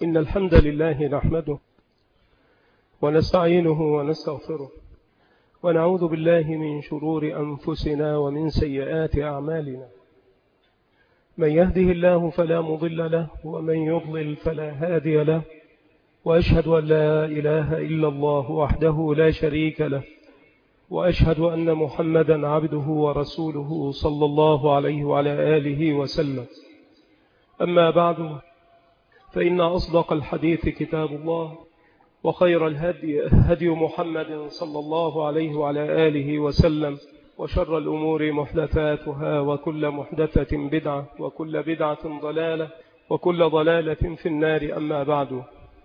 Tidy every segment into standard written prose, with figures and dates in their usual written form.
إن الحمد لله نحمده ونستعينه ونستغفره ونعوذ بالله من شرور أنفسنا ومن سيئات أعمالنا. من يهده الله فلا مضل له ومن يضلل فلا هادي له، وأشهد أن لا إله إلا الله وحده لا شريك له، وأشهد أن محمدا عبده ورسوله صلى الله عليه وعلى آله وسلم. أما بعد، فإن أصدق الحديث كتاب الله، وخير الهدي هدي محمد صلى الله عليه وعلى آله وسلم، وشر الأمور محدثاتها، وكل محدثة بدعة، وكل بدعة ضلالة، وكل ضلالة في النار. أما بعد،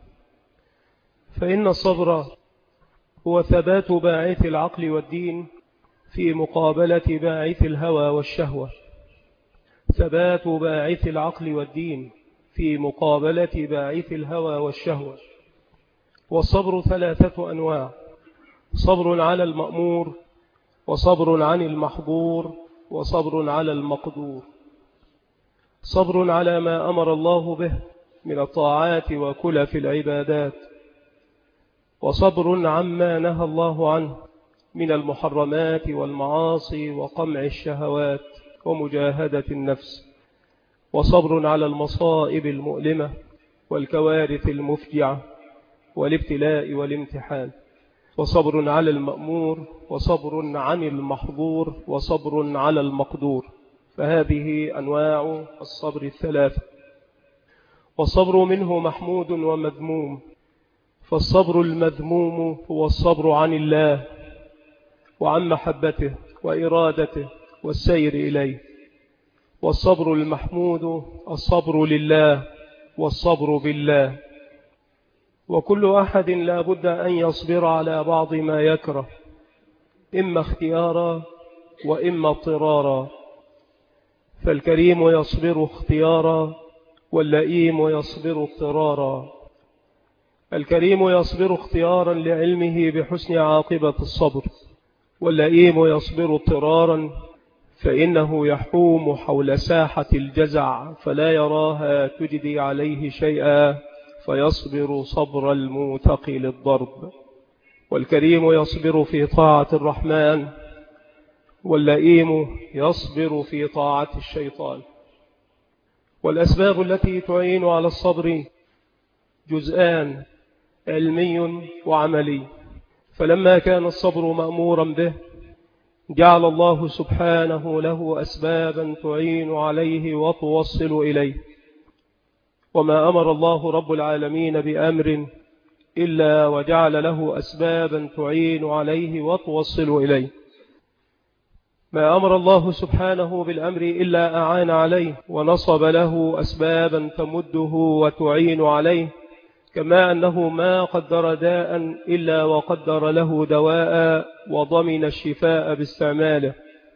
فإن الصبر هو ثبات باعث العقل والدين في مقابلة باعث الهوى والشهوة. ثبات باعث العقل والدين في مقابلة باعث الهوى والشهوة. والصبر ثلاثة أنواع: صبر على المأمور، وصبر عن المحظور، وصبر على المقدور. صبر على ما أمر الله به من الطاعات وكلف العبادات، وصبر عما نهى الله عنه من المحرمات والمعاصي وقمع الشهوات ومجاهدة النفس، وصبر على المصائب المؤلمة والكوارث المفجعة والابتلاء والامتحان، وصبر على المأمور، وصبر عن المحظور، وصبر على المقدور. فهذه أنواع الصبر الثلاثة. والصبر منه محمود ومذموم. فالصبر المذموم هو الصبر عن الله وعن محبته وإرادته والسير إليه. والصبر المحمود الصبر لله والصبر بالله. وكل أحد لا بد أن يصبر على بعض ما يكره، إما اختيارا وإما اضطرارا. فالكريم يصبر اختيارا، واللئيم يصبر اضطرارا. الكريم يصبر اختيارا لعلمه بحسن عاقبة الصبر، واللئيم يصبر اضطرارا فإنه يحوم حول ساحة الجزع فلا يراها تجدي عليه شيئا، فيصبر صبر الموتقي للضرب. والكريم يصبر في طاعة الرحمن، واللئيم يصبر في طاعة الشيطان. والأسباب التي تعين على الصبر جزءان: علمي وعملي. فلما كان الصبر مأمورا به، جعل الله سبحانه له أسبابا تعين عليه وتوصل إليه. وما أمر الله رب العالمين بأمر إلا وجعل له أسبابا تعين عليه وتوصل إليه. ما أمر الله سبحانه بالأمر إلا أعان عليه ونصب له أسبابا تمده وتعين عليه، كما أنه ما قدر داء إلا وقدر له دواء وضمن الشفاء باستعماله.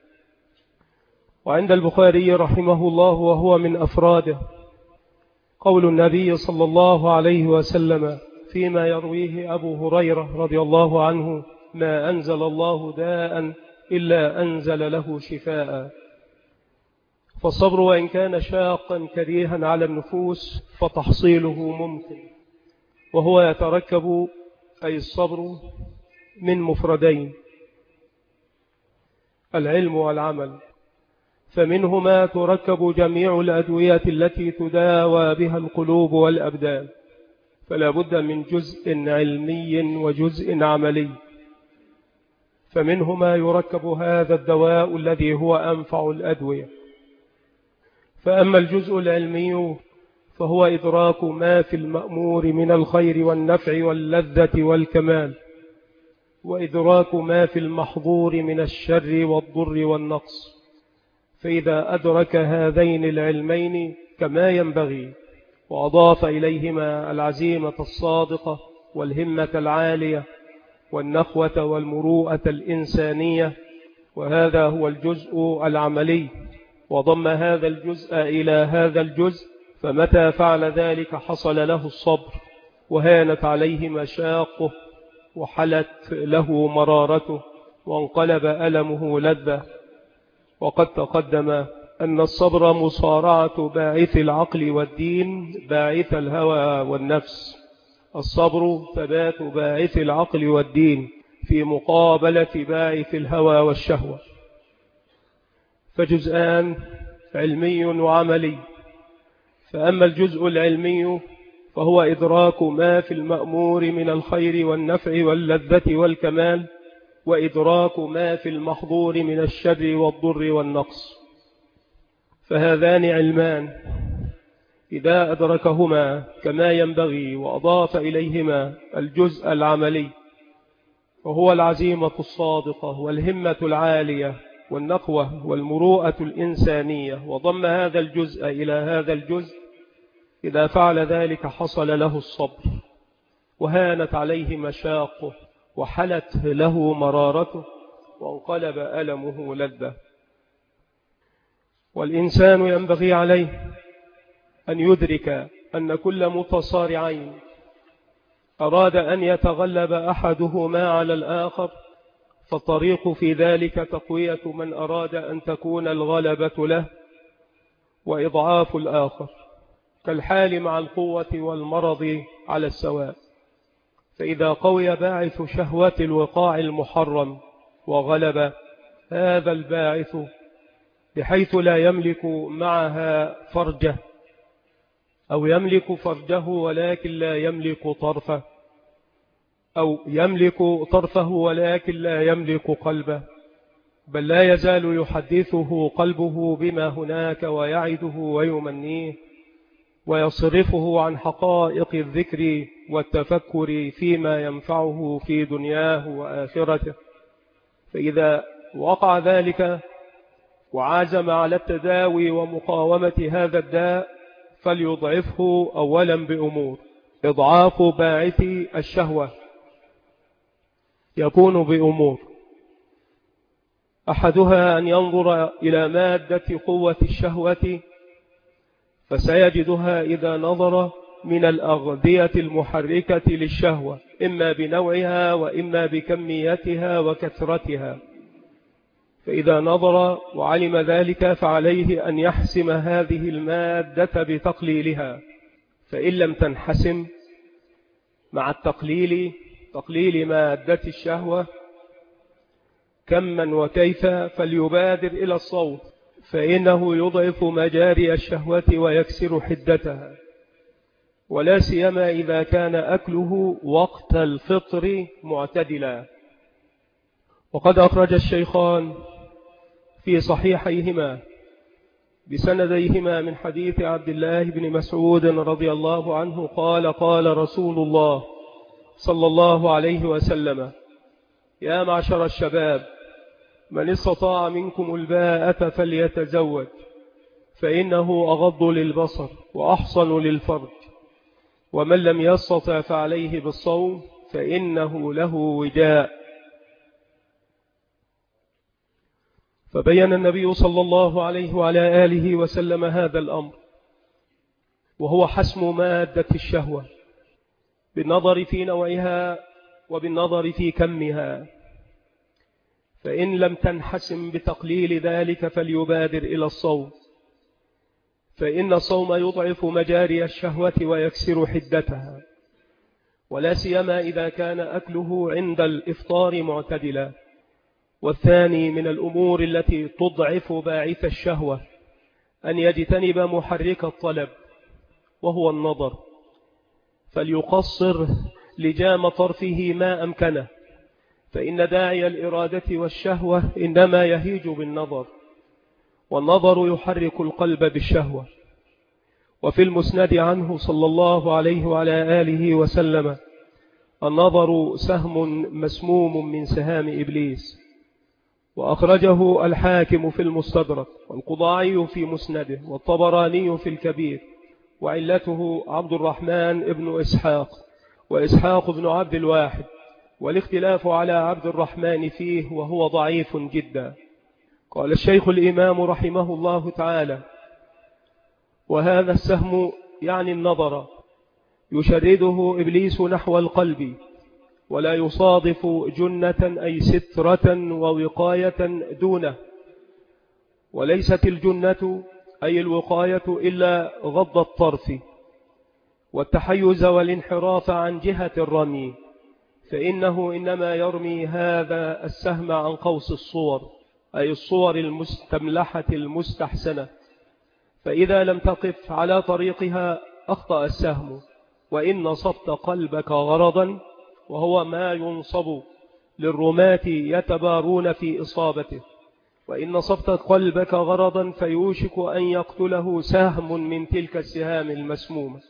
وعند البخاري رحمه الله وهو من أفراده قول النبي صلى الله عليه وسلم فيما يرويه أبو هريرة رضي الله عنه: ما أنزل الله داء إلا أنزل له شفاء. فالصبر وإن كان شاقا كريها على النفوس فتحصيله ممكن، وهو يتركب أي الصبر من مفردين: العلم والعمل. فمنهما تركب جميع الأدوية التي تداوى بها القلوب والأبدان، فلا بد من جزء علمي وجزء عملي. فمنهما يركب هذا الدواء الذي هو أنفع الأدوية. فأما الجزء العلمي فهو إدراك ما في المأمور من الخير والنفع واللذة والكمال، وإدراك ما في المحظور من الشر والضر والنقص. فإذا أدرك هذين العلمين كما ينبغي، وأضاف إليهما العزيمة الصادقة والهمة العالية والنخوة والمروءة الإنسانية، وهذا هو الجزء العملي، وضم هذا الجزء إلى هذا الجزء، فمتى فعل ذلك حصل له الصبر، وهانت عليه مشاقه، وحلت له مرارته، وانقلب ألمه لذة. وقد تقدم أن الصبر مصارعة باعث العقل والدين باعث الهوى والنفس. الصبر ثبات باعث العقل والدين في مقابلة باعث الهوى والشهوة، فجزءان علمي وعملي. فأما الجزء العلمي فهو إدراك ما في المأمور من الخير والنفع واللذة والكمال، وإدراك ما في المحظور من الشر والضر والنقص. فهذان علمان إذا أدركهما كما ينبغي وأضاف إليهما الجزء العملي، وهو العزيمة الصادقة والهمة العالية والنقوة والمروءة الإنسانية، وضم هذا الجزء إلى هذا الجزء، إذا فعل ذلك حصل له الصبر، وهانت عليه مشاقه، وحلت له مرارته، وانقلب ألمه لذة. والإنسان ينبغي عليه أن يدرك أن كل متصارعين أراد أن يتغلب أحدهما على الآخر، فالطريق في ذلك تقوية من أراد أن تكون الغلبة له وإضعاف الآخر، كالحال مع القوة والمرض على السواء. فإذا قوي باعث شهوة الوقاع المحرم وغلب هذا الباعث بحيث لا يملك معها فرجه، أو يملك فرجه ولكن لا يملك طرفه، أو يملك طرفه ولكن لا يملك قلبه، بل لا يزال يحدثه قلبه بما هناك ويعده ويمنيه، ويصرفه عن حقائق الذكر والتفكر فيما ينفعه في دنياه وآخرته. فإذا وقع ذلك وعازم على التداوي ومقاومة هذا الداء فليضعفه أولا بأمور. إضعاف باعث الشهوة يكون بأمور، أحدها أن ينظر إلى مادة قوة الشهوة فسيجدها إذا نظر من الأغذية المحركة للشهوة، إما بنوعها وإما بكميتها وكثرتها. فإذا نظر وعلم ذلك فعليه أن يحسم هذه المادة بتقليلها، فإن لم تنحسم مع تقليل مادة الشهوة كما وكيف فليبادر إلى الصوم، فإنه يضعف مجاري الشهوة ويكسر حدتها، ولا سيما إذا كان أكله وقت الفطر معتدلا. وقد أخرج الشيخان في صحيحيهما بسنديهما من حديث عبد الله بن مسعود رضي الله عنه قال: قال رسول الله صلى الله عليه وسلم: يا معشر الشباب، من استطاع منكم الباءة فليتزوج، فإنه أغض للبصر وأحصن للفرج، ومن لم يستطع فعليه بالصوم فإنه له وجاء. فبين النبي صلى الله عليه وعلى آله وسلم هذا الأمر، وهو حسم مادة الشهوة بالنظر في نوعها وبالنظر في كمها، فإن لم تنحسم بتقليل ذلك فليبادر إلى الصوم، فإن الصوم يضعف مجاري الشهوة ويكسر حدتها، ولا سيما إذا كان أكله عند الإفطار معتدلا. والثاني من الأمور التي تضعف باعث الشهوة أن يجتنب محرك الطلب وهو النظر، فليقصر لجام طرفه ما أمكنه، فإن داعي الإرادة والشهوة إنما يهيج بالنظر، والنظر يحرك القلب بالشهوة. وفي المسند عنه صلى الله عليه وعلى آله وسلم: النظر سهم مسموم من سهام إبليس. وأخرجه الحاكم في المستدرك، والقضاعي في مسنده، والطبراني في الكبير، وعلته عبد الرحمن ابن إسحاق وإسحاق بن عبد الواحد، والاختلاف على عبد الرحمن فيه وهو ضعيف جدا. قال الشيخ الإمام رحمه الله تعالى: وهذا السهم يعني النظر يشرده إبليس نحو القلب، ولا يصادف جنة أي سترة ووقاية دونه، وليست الجنة أي الوقاية إلا غض الطرف والتحيز والانحراف عن جهة الرمي، فإنه إنما يرمي هذا السهم عن قوس الصور، أي الصور المستملحة المستحسنة، فإذا لم تقف على طريقها أخطأ السهم. وإن نصبت قلبك غرضا، وهو ما ينصب للرماة يتبارون في إصابته، وإن نصبت قلبك غرضا فيوشك أن يقتله سهم من تلك السهام المسمومة.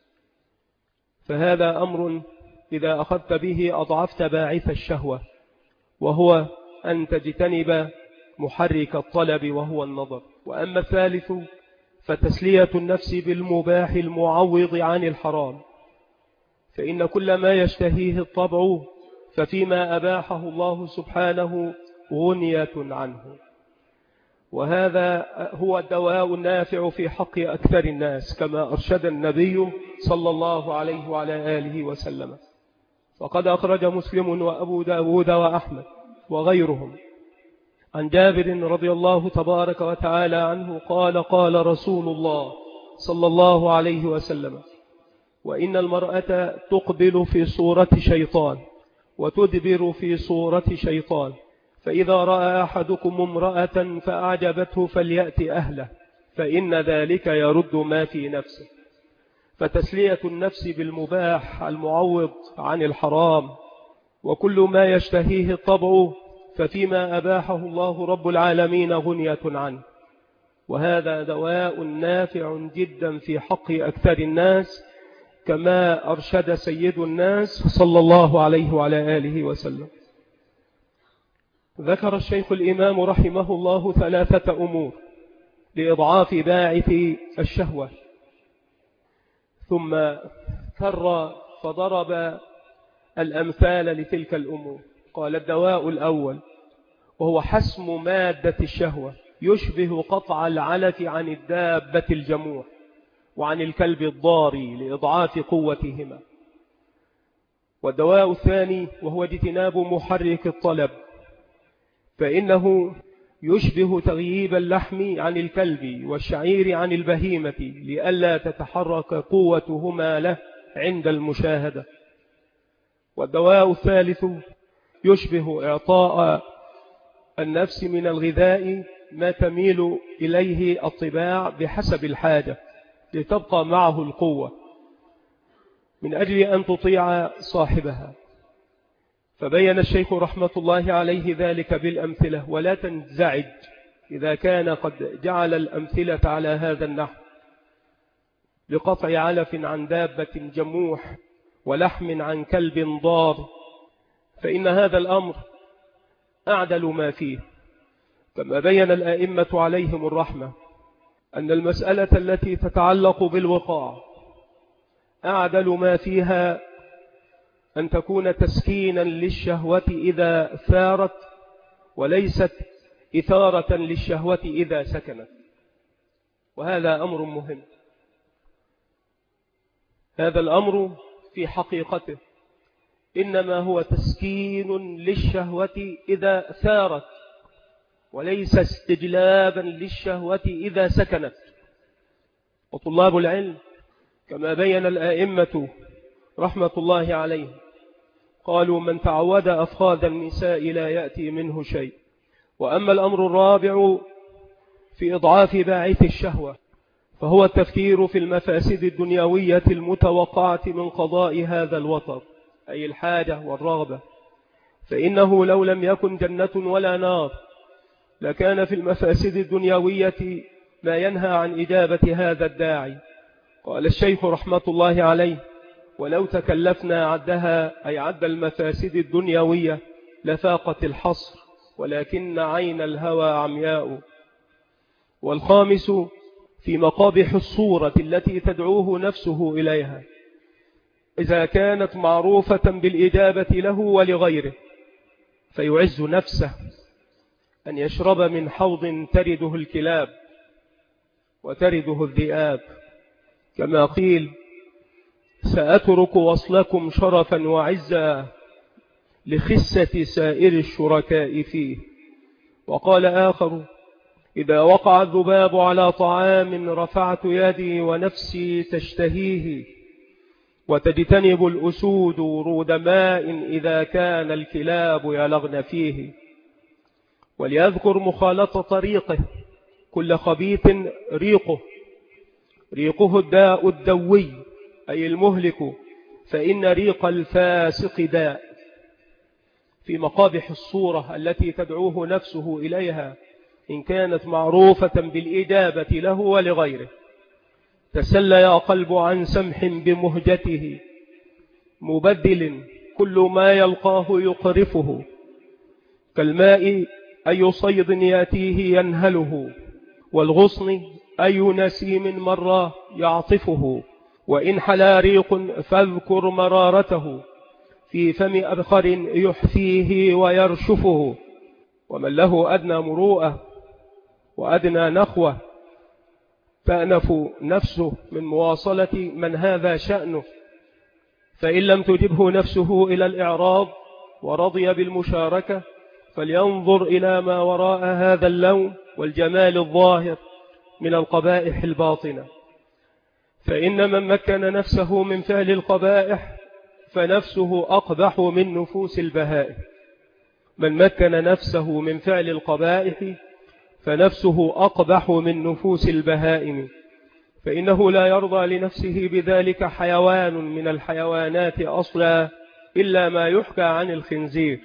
فهذا أمر إذا أخذت به أضعفت باعث الشهوة، وهو أن تجتنب محرك الطلب وهو النظر. وأما الثالث فتسلية النفس بالمباح المعوض عن الحرام، فإن كل ما يشتهيه الطبع ففيما أباحه الله سبحانه غنية عنه، وهذا هو الدواء النافع في حق أكثر الناس، كما أرشد النبي صلى الله عليه وعلى آله وسلم. فقد أخرج مسلم وأبو داود وأحمد وغيرهم عن جابر رضي الله تبارك وتعالى عنه قال: قال رسول الله صلى الله عليه وسلم: وإن المرأة تقبل في صورة شيطان وتدبر في صورة شيطان، فإذا رأى أحدكم امرأة فأعجبته فليأتي أهله، فإن ذلك يرد ما في نفسه. فتسلية النفس بالمباح المعوض عن الحرام، وكل ما يشتهيه الطبع ففيما أباحه الله رب العالمين غنية عنه، وهذا دواء نافع جدا في حق أكثر الناس، كما أرشد سيد الناس صلى الله عليه وعلى آله وسلم. ذكر الشيخ الإمام رحمه الله 3 أمور لإضعاف باعث الشهوة، ثم كر فضرب الأمثال لتلك الأمور. قال: الدواء الأول وهو حسم مادة الشهوة، يشبه قطع العلف عن الدابة الجموع وعن الكلب الضاري لإضعاف قوتهما. والدواء الثاني وهو اجتناب محرك الطلب، فإنه يشبه تغييب اللحم عن الكلب والشعير عن البهيمة لئلا تتحرك قوتهما له عند المشاهدة. والدواء الثالث يشبه إعطاء النفس من الغذاء ما تميل إليه الطباع بحسب الحاجة لتبقى معه القوة من أجل أن تطيع صاحبها. فبين الشيخ رحمة الله عليه ذلك بالأمثلة، ولا تنزعج إذا كان قد جعل الأمثلة على هذا النحو، لقطع علف عن دابة جموح ولحم عن كلب ضار، فإن هذا الأمر أعدل ما فيه، كما بين الآئمة عليهم الرحمة أن المسألة التي تتعلق بالوقاع أعدل ما فيها أن تكون تسكينا للشهوة إذا ثارت، وليست إثارة للشهوة إذا سكنت، وهذا أمر مهم. هذا الأمر في حقيقته إنما هو تسكين للشهوة إذا ثارت، وليس استجلابا للشهوة إذا سكنت. وطلاب العلم كما بين الآئمة رحمة الله عليه قالوا: من تعود أفخاذ النساء لا يأتي منه شيء. وأما الأمر الرابع في إضعاف باعث الشهوة فهو التفكير في المفاسد الدنيوية المتوقعة من قضاء هذا الوطر، أي الحاجة والرغبة، فإنه لو لم يكن جنة ولا نار لكان في المفاسد الدنيوية ما ينهى عن إجابة هذا الداعي. قال الشيخ رحمة الله عليه: ولو تكلفنا عدها، أي عد المفاسد الدنيوية، لفاقت الحصر، ولكن عين الهوى عمياء. والخامس في مقابح الصورة التي تدعوه نفسه إليها، إذا كانت معروفة بالإجابة له ولغيره، فيعز نفسه أن يشرب من حوض ترده الكلاب وترده الذئاب، كما قيل: سأترك وصلكم شرفا وعزا لخسة سائر الشركاء فيه. وقال آخر: إذا وقع الذباب على طعام رفعت يدي ونفسي تشتهيه، وتجتنب الأسود ورود ماء إذا كان الكلاب يلغن فيه. وليذكر مخالطة طريقه كل خبيث ريقه الداء الدوي أي المهلك، فإن ريق الفاسق داء. في مقابح الصورة التي تدعوه نفسه إليها إن كانت معروفة بالإجابة له ولغيره. تسلى يا قلب عن سمح بمهجته، مبدل كل ما يلقاه يقرفه، كالماء أي صيد يأتيه ينهله، والغصن أي نسيم مر يعطفه. وإن حلا ريق فاذكر مرارته، في فم أبخر يحفيه ويرشفه. ومن له أدنى مروءة وأدنى نخوة تأنف نفسه من مواصلة من هذا شأنه، فإن لم تجبه نفسه إلى الإعراض ورضي بالمشاركة فلينظر إلى ما وراء هذا اللون والجمال الظاهر من القبائح الباطنة. فإن من مكن نفسه من فعل القبائح فنفسه أقبح من نفوس البهائم. من مكن نفسه من فعل القبائح فنفسه أقبح من نفوس البهائم، فإنه لا يرضى لنفسه بذلك حيوان من الحيوانات أصلا إلا ما يحكى عن الخنزير،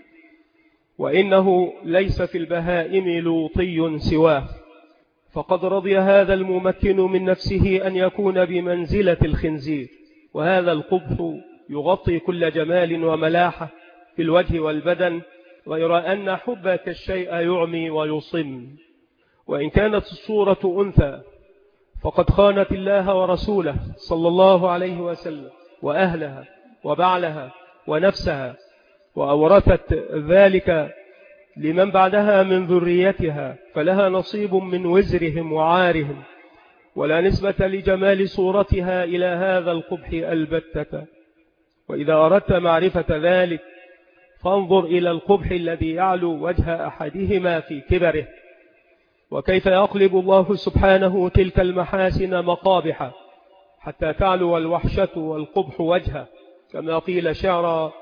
وإنه ليس في البهائم لوطي سواه. فقد رضي هذا الممكن من نفسه أن يكون بمنزلة الخنزير، وهذا القبح يغطي كل جمال وملاحة في الوجه والبدن، غير أن حبك الشيء يعمي ويصم. وإن كانت الصورة أنثى فقد خانت الله ورسوله صلى الله عليه وسلم وأهلها وبعلها ونفسها، وأورثت ذلك لمن بعدها من ذريتها، فلها نصيب من وزرهم وعارهم، ولا نسبة لجمال صورتها إلى هذا القبح البتة. وإذا أردت معرفة ذلك فانظر إلى القبح الذي يعلو وجه أحدهما في كبره، وكيف يقلب الله سبحانه تلك المحاسن مقابح حتى تعلو الوحشة والقبح وجهه، كما قيل شعرا: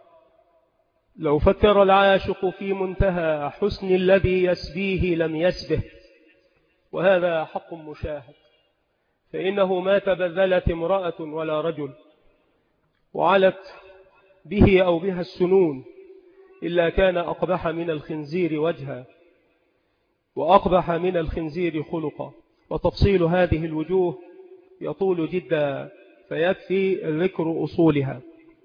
لو فكر العاشق في منتهى حسن الذي يسبيه لم يسبه. وهذا حق مشاهد، فإنه ما تبذلت امرأة ولا رجل وعلت به أو بها السنون إلا كان أقبح من الخنزير وجها وأقبح من الخنزير خلقا. وتفصيل هذه الوجوه يطول جدا، فيكفي ذكر أصولها.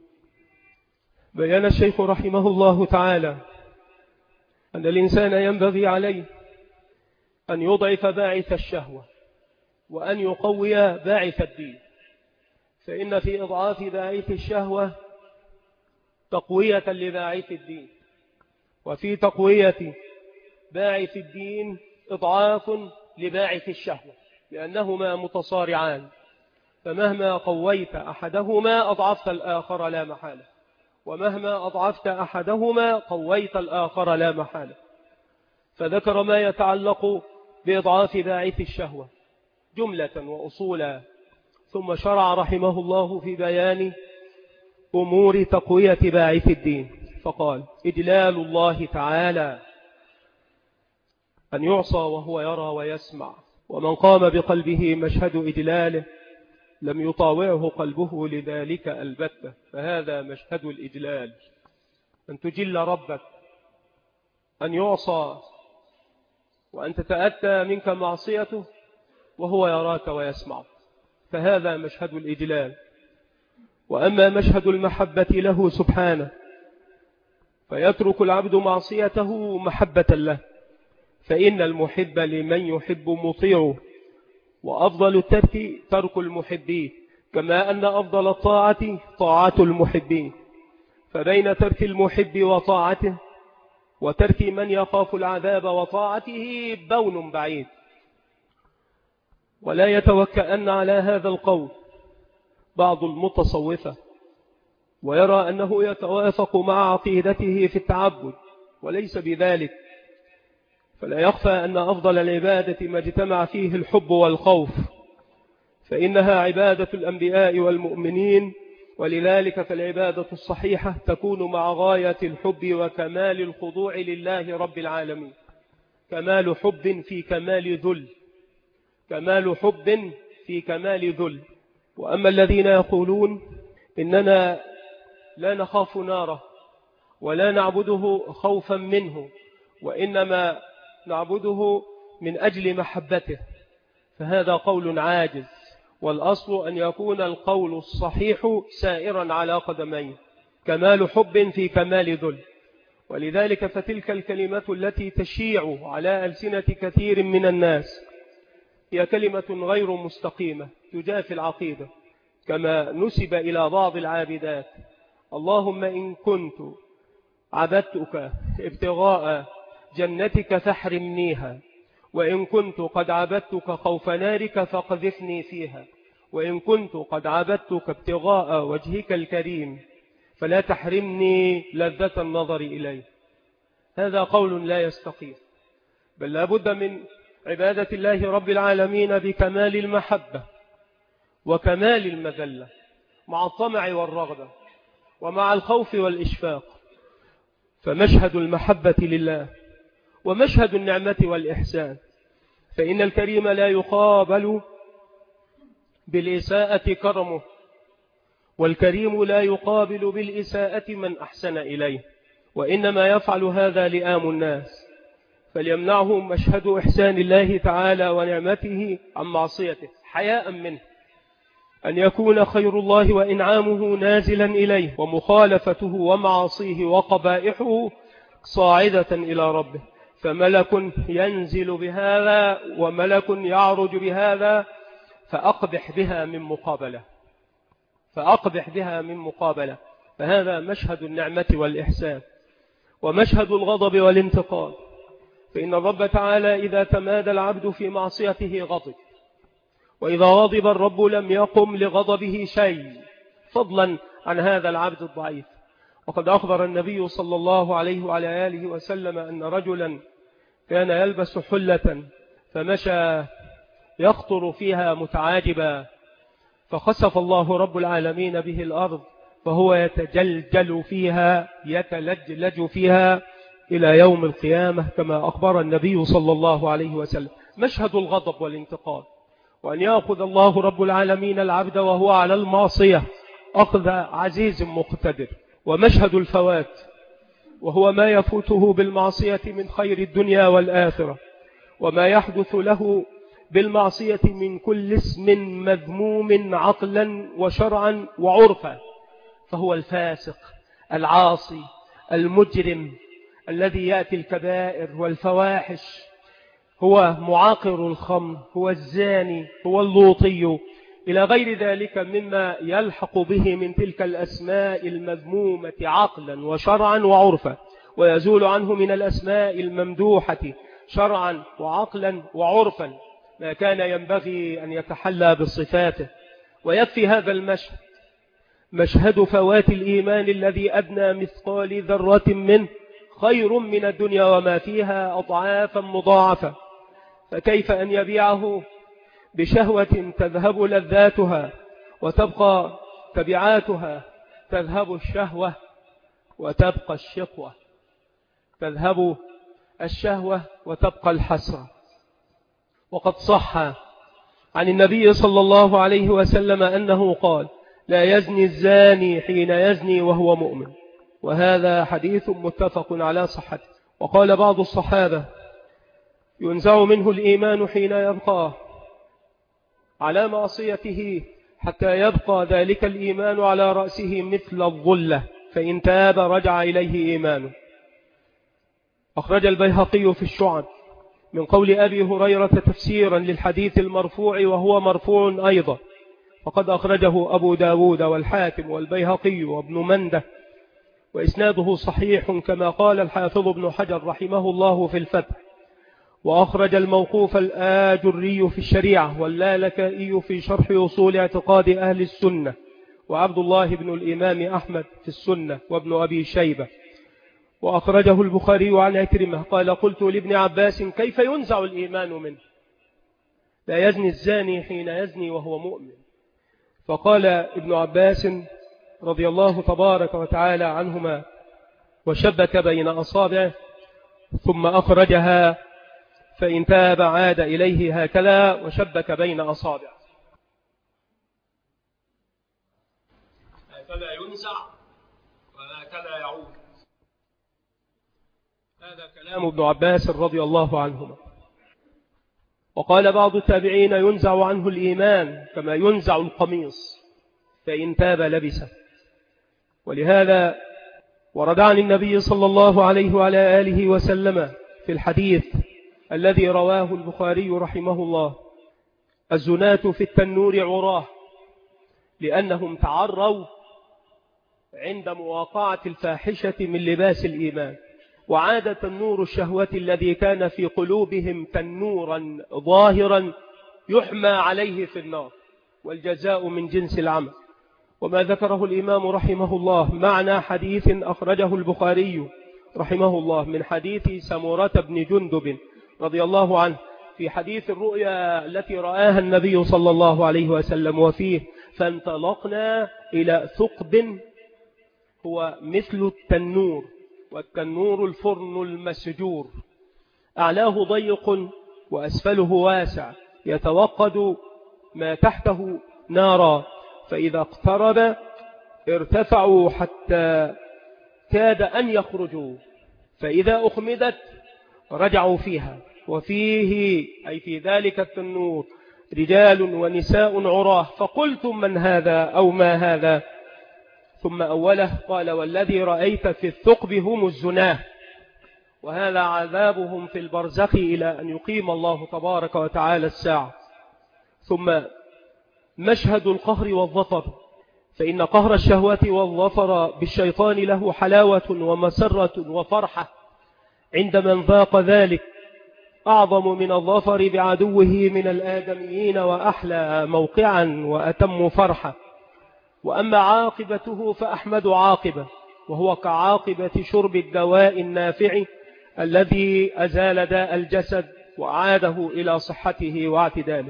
بيان الشيخ رحمه الله تعالى أن الإنسان ينبغي عليه أن يضعف باعث الشهوة وأن يقوي باعث الدين، فإن في إضعاف باعث الشهوة تقوية لباعث الدين، وفي تقوية باعث الدين إضعاف لباعث الشهوة، لأنهما متصارعان، فمهما قويت أحدهما أضعفت الآخر لا محالة، ومهما أضعفت أحدهما قويت الآخر لا محالة. فذكر ما يتعلق بإضعاف باعث الشهوة جملة وأصولا، ثم شرع رحمه الله في بيان أمور تقوية باعث الدين، فقال: إجلال الله تعالى أن يعصى وهو يرى ويسمع، ومن قام بقلبه مشهد إجلاله لم يطاوعه قلبه لذلك البتة، فهذا مشهد الإجلال، أن تجل ربك، أن يعصى وأن تتأتى منك معصيته وهو يراك ويسمع، فهذا مشهد الإجلال. وأما مشهد المحبة له سبحانه فيترك العبد معصيته محبة له، فإن المحب لمن يحب مطيعه، وأفضل الترك ترك المحبين، كما أن أفضل الطاعة طاعة المحبين، فبين ترك المحب وطاعته وترك من يخاف العذاب وطاعته بون بعيد. ولا يتوكأن على هذا القول بعض المتصوفة ويرى أنه يتوافق مع عقيدته في التعبد، وليس بذلك، فلا يخفى أن أفضل العبادة ما اجتمع فيه الحب والخوف، فإنها عبادة الأنبياء والمؤمنين، ولذلك فالعبادة الصحيحة تكون مع غاية الحب وكمال الخضوع لله رب العالمين. كمال حب في كمال ذل، كمال حب في كمال ذل. وأما الذين يقولون إننا لا نخاف ناره ولا نعبده خوفا منه، وإنما نعبده من أجل محبته، فهذا قول عاجز، والأصل أن يكون القول الصحيح سائرا على قدمين. كمال حب في كمال ذل. ولذلك فتلك الكلمة التي تشيع على ألسنة كثير من الناس هي كلمة غير مستقيمة تجافي العقيدة، كما نسب إلى بعض العابدات: اللهم إن كنت عبدتك ابتغاء جنتك فاحرمنيها، وإن كنت قد عبدتك خوف نارك فاقذفني فيها، وإن كنت قد عبدتك ابتغاء وجهك الكريم فلا تحرمني لذة النظر إليه. هذا قول لا يستقيم، بل لا بد من عبادة الله رب العالمين بكمال المحبة وكمال المذلة، مع الطمع والرغبة ومع الخوف والإشفاق. فمشهد المحبة لله ومشهد النعمة والإحسان، فإن الكريم لا يقابل بالإساءة كرمه، والكريم لا يقابل بالإساءة من أحسن إليه، وإنما يفعل هذا لئام الناس، فليمنعهم مشهد إحسان الله تعالى ونعمته عن معصيته حياء منه، أن يكون خير الله وإنعامه نازلا إليه، ومخالفته ومعاصيه وقبائحه صاعدة إلى ربه. فملك ينزل بهذا وملك يعرج بهذا، فأقبح بها من مقابلة. فهذا مشهد النعمة والإحسان، ومشهد الغضب والانتقام. فإن الرب تعالى إذا تمادى العبد في معصيته غضب، وإذا غضب الرب لم يقم لغضبه شيء، فضلا عن هذا العبد الضعيف. وقد أخبر النبي صلى الله عليه وعلى آله وسلم أن رجلا كان يلبس حلة فمشى يخطر فيها متعاجبا، فخسف الله رب العالمين به الأرض، فهو يتجلجل فيها يتلجلج فيها إلى يوم القيامة، كما أخبر النبي صلى الله عليه وسلم. مشهد الغضب والانتقام، وأن يأخذ الله رب العالمين العبد وهو على المعصية أخذ عزيز مقتدر. ومشهد الفوات، وهو ما يفوته بالمعصية من خير الدنيا والآخرة، وما يحدث له بالمعصية من كل اسم مذموم عقلا وشرعا وعرفا، فهو الفاسق العاصي المجرم الذي يأتي الكبائر والفواحش، هو معاقر الخمر، هو الزاني، هو اللوطي، إلى غير ذلك مما يلحق به من تلك الأسماء المذمومة عقلا وشرعا وعرفا، ويزول عنه من الأسماء الممدوحة شرعا وعقلا وعرفا ما كان ينبغي أن يتحلى بصفاته. ويكفي هذا المشهد، مشهد فوات الإيمان الذي أدنى مثقال ذرة منه خير من الدنيا وما فيها أضعافا مضاعفة، فكيف أن يبيعه بشهوة تذهب لذاتها وتبقى تبعاتها، تذهب الشهوة وتبقى الشقوة، تذهب الشهوة وتبقى الحسرة. وقد صح عن النبي صلى الله عليه وسلم أنه قال: لا يزني الزاني حين يزني وهو مؤمن، وهذا حديث متفق على صحته. وقال بعض الصحابة: ينزع منه الإيمان حين يبقى على معصيته حتى يبقى ذلك الإيمان على رأسه مثل الظلة، فإن تاب رجع إليه إيمانه. أخرج البيهقي في الشعب من قول أبي هريرة تفسيرا للحديث المرفوع، وهو مرفوع أيضا، وقد أخرجه أبو داود والحاكم والبيهقي وابن منده، وإسناده صحيح كما قال الحافظ ابن حجر رحمه الله في الفتح. وأخرج الموقوف الآجري في الشريعة واللالكائي في شرح أصول اعتقاد أهل السنة، وعبد الله بن الإمام أحمد في السنة، وابن أبي شيبة. وأخرجه البخاري عن عكرمة قال قلت لابن عباس كيف ينزع الإيمان منه؟ لا يزني الزاني حين يزني وهو مؤمن. فقال ابن عباس رضي الله تبارك وتعالى عنهما وشبك بين أصابعه ثم أخرجها فإن تاب عاد إليه هكذا وشبك بين أصابعه. هكذا ينزع وهكذا يعود. هذا كلام ابن عباس رضي الله عنهما. وقال بعض التابعين ينزع عنه الإيمان كما ينزع القميص فإن تاب لبسه. ولهذا ورد عن النبي صلى الله عليه وعلى آله وسلم في الحديث الذي رواه البخاري رحمه الله الزناة في التنور عراه لأنهم تعروا عند مواقعة الفاحشة من لباس الإيمان. وعاد تنور الشهوة الذي كان في قلوبهم تنورا ظاهرا يحمى عليه في النار والجزاء من جنس العمل. وما ذكره الإمام رحمه الله معنى حديث أخرجه البخاري رحمه الله من حديث سمورة بن جندب رضي الله عنه في حديث الرؤيا التي رآها النبي صلى الله عليه وسلم وفيه فانطلقنا إلى ثقب هو مثل التنور والتنور الفرن المسجور أعلاه ضيق وأسفله واسع يتوقد ما تحته نارا فإذا اقترب ارتفعوا حتى كاد أن يخرجوا فإذا أخمدت رجعوا فيها وفيه أي في ذلك التنور رجال ونساء عراه فقلتم من هذا أو ما هذا ثم أوله قال والذي رأيت في الثقب هم الزناه وهذا عذابهم في البرزخ إلى أن يقيم الله تبارك وتعالى الساعة. ثم مشهد القهر والظفر فإن قهر الشهوة والظفر بالشيطان له حلاوة ومسرة وفرحة عند من ذاق ذلك أعظم من الظفر بعدوه من الآدميين وأحلى موقعا وأتم فرحة. وأما عاقبته فأحمد عاقبة وهو كعاقبة شرب الدواء النافع الذي أزال داء الجسد وأعاده إلى صحته واعتداله.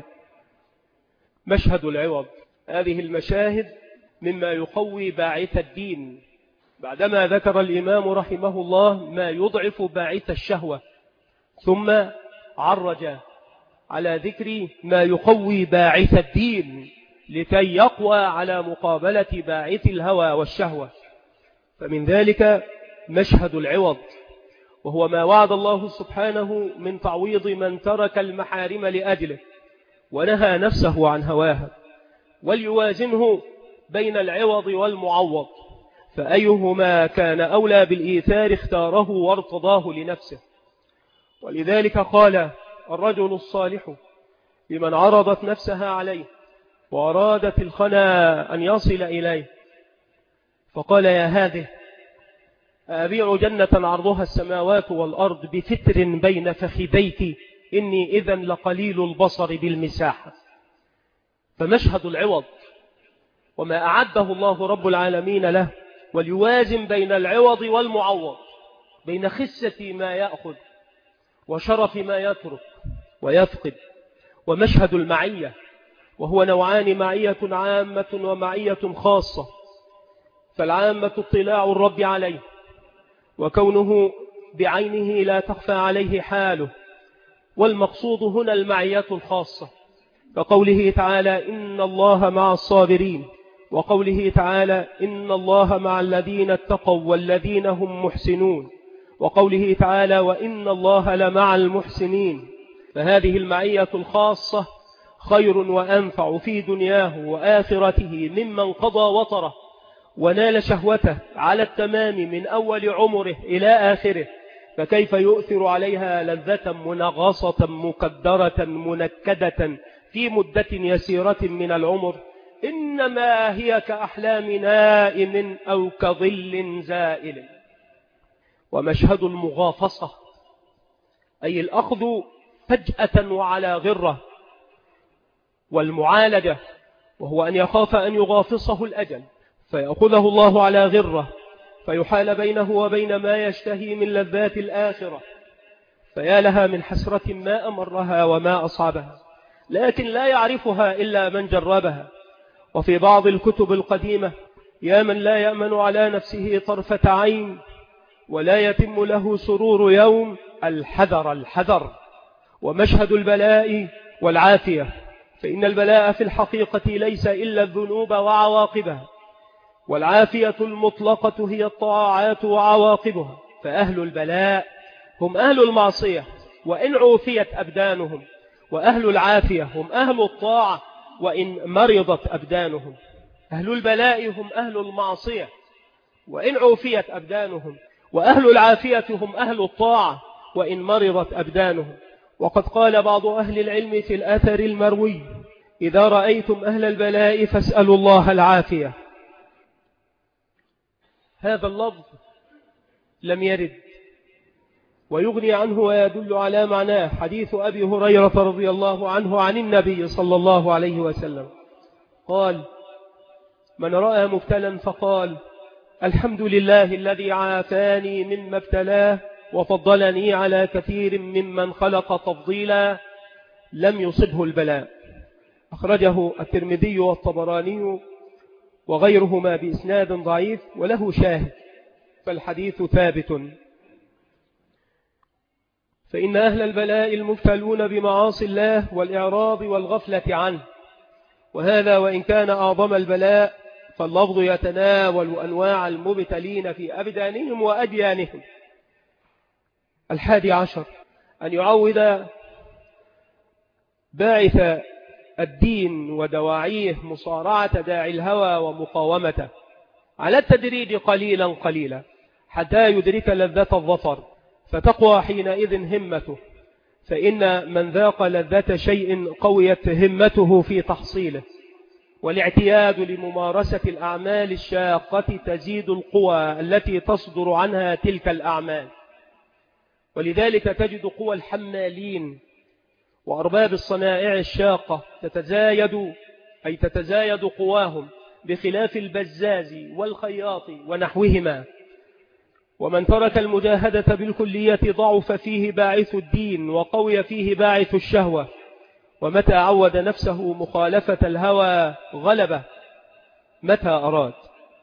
مشهد العوض هذه المشاهد مما يقوي باعث الدين بعدما ذكر الإمام رحمه الله ما يضعف باعث الشهوة ثم عرج على ذكر ما يقوي باعث الدين لكي يقوى على مقابلة باعث الهوى والشهوة. فمن ذلك مشهد العوض وهو ما وعد الله سبحانه من تعويض من ترك المحارم لأجله ونهى نفسه عن هواها وليوازنه بين العوض والمعوض فأيهما كان أولى بالإيثار اختاره وارتضاه لنفسه. ولذلك قال الرجل الصالح لمن عرضت نفسها عليه وأرادت الخنا أن يصل إليه فقال يا هذه أبيع جنة عرضها السماوات والأرض بفتر بين فخذيك إني إذن لقليل البصر بالمساحة. فمشهد العوض وما أعده الله رب العالمين له وليوازن بين العوض والمعوض بين خسة ما يأخذ وشرف ما يترك ويفقد. ومشهد المعية وهو نوعان معية عامة ومعية خاصة فالعامة اطلاع الرب عليه وكونه بعينه لا تخفى عليه حاله والمقصود هنا المعية الخاصة كقوله تعالى إن الله مع الصابرين وقوله تعالى إن الله مع الذين اتقوا والذين هم محسنون وقوله تعالى وإن الله لمع المحسنين. فهذه المعية الخاصة خير وأنفع في دنياه وآخرته ممن قضى وطره ونال شهوته على التمام من أول عمره إلى آخره فكيف يؤثر عليها لذة منغصة مكدرة منكدة في مدة يسيرة من العمر إنما هي كأحلام نائم أو كظل زائل. ومشهد المغافصة أي الأخذ فجأة وعلى غرة والمعالجة وهو أن يخاف أن يغافصه الأجل فيأخذه الله على غرة فيحال بينه وبين ما يشتهي من لذات الآخرة، فيا لها من حسرة ما أمرها وما أصعبها، لكن لا يعرفها إلا من جربها. وفي بعض الكتب القديمة: يا من لا يأمن على نفسه طرفة عين ولا يتم له سرور يوم، الحذر الحذر. ومشهد البلاء والعافية، فإن البلاء في الحقيقة ليس إلا الذنوب وعواقبها، والعافية المطلقة هي الطاعات وعواقبها. فأهل البلاء هم أهل المعصية وإن عوفيت أبدانهم، وأهل العافية هم أهل الطاعة وإن مرضت أبدانهم. أهل البلاء هم أهل المعصية وإن عوفيت أبدانهم، وأهل العافية هم أهل الطاعة وإن مرضت أبدانهم. وقد قال بعض أهل العلم في الأثر المروي: إذا رأيتم أهل البلاء فاسألوا الله العافية. هذا اللفظ لم يرد، ويغني عنه ويدل على معناه حديث أبي هريرة رضي الله عنه عن النبي صلى الله عليه وسلم قال: من رأى مبتلا فقال: الحمد لله الذي عافاني مما ابتلاه وفضلني على كثير ممن خلق تفضيلا، لم يصبه البلاء. أخرجه الترمذي والطبراني وغيرهما بإسناد ضعيف وله شاهد، فالحديث ثابت. فإن أهل البلاء المبتلون بمعاصي الله والإعراض والغفلة عنه، وهذا وإن كان أعظم البلاء، فاللفظ يتناول أنواع المبتلين في أبدانهم وأديانهم. 11 أن يعود باعث الدين ودواعيه مصارعة داعي الهوى ومقاومته على التدريج قليلا قليلا حتى يدرك لذة الظفر، فتقوى حينئذ همته. فإن من ذاق لذة شيء قويت همته في تحصيله، والاعتياد لممارسة الأعمال الشاقة تزيد القوى التي تصدر عنها تلك الأعمال. ولذلك تجد قوى الحمالين وأرباب الصنائع الشاقة تتزايد قواهم، بخلاف البزاز والخياط ونحوهما. ومن ترك المجاهدة بالكلية ضعف فيه باعث الدين وقوي فيه باعث الشهوة، ومتى عود نفسه مخالفة الهوى غلبه متى أراد.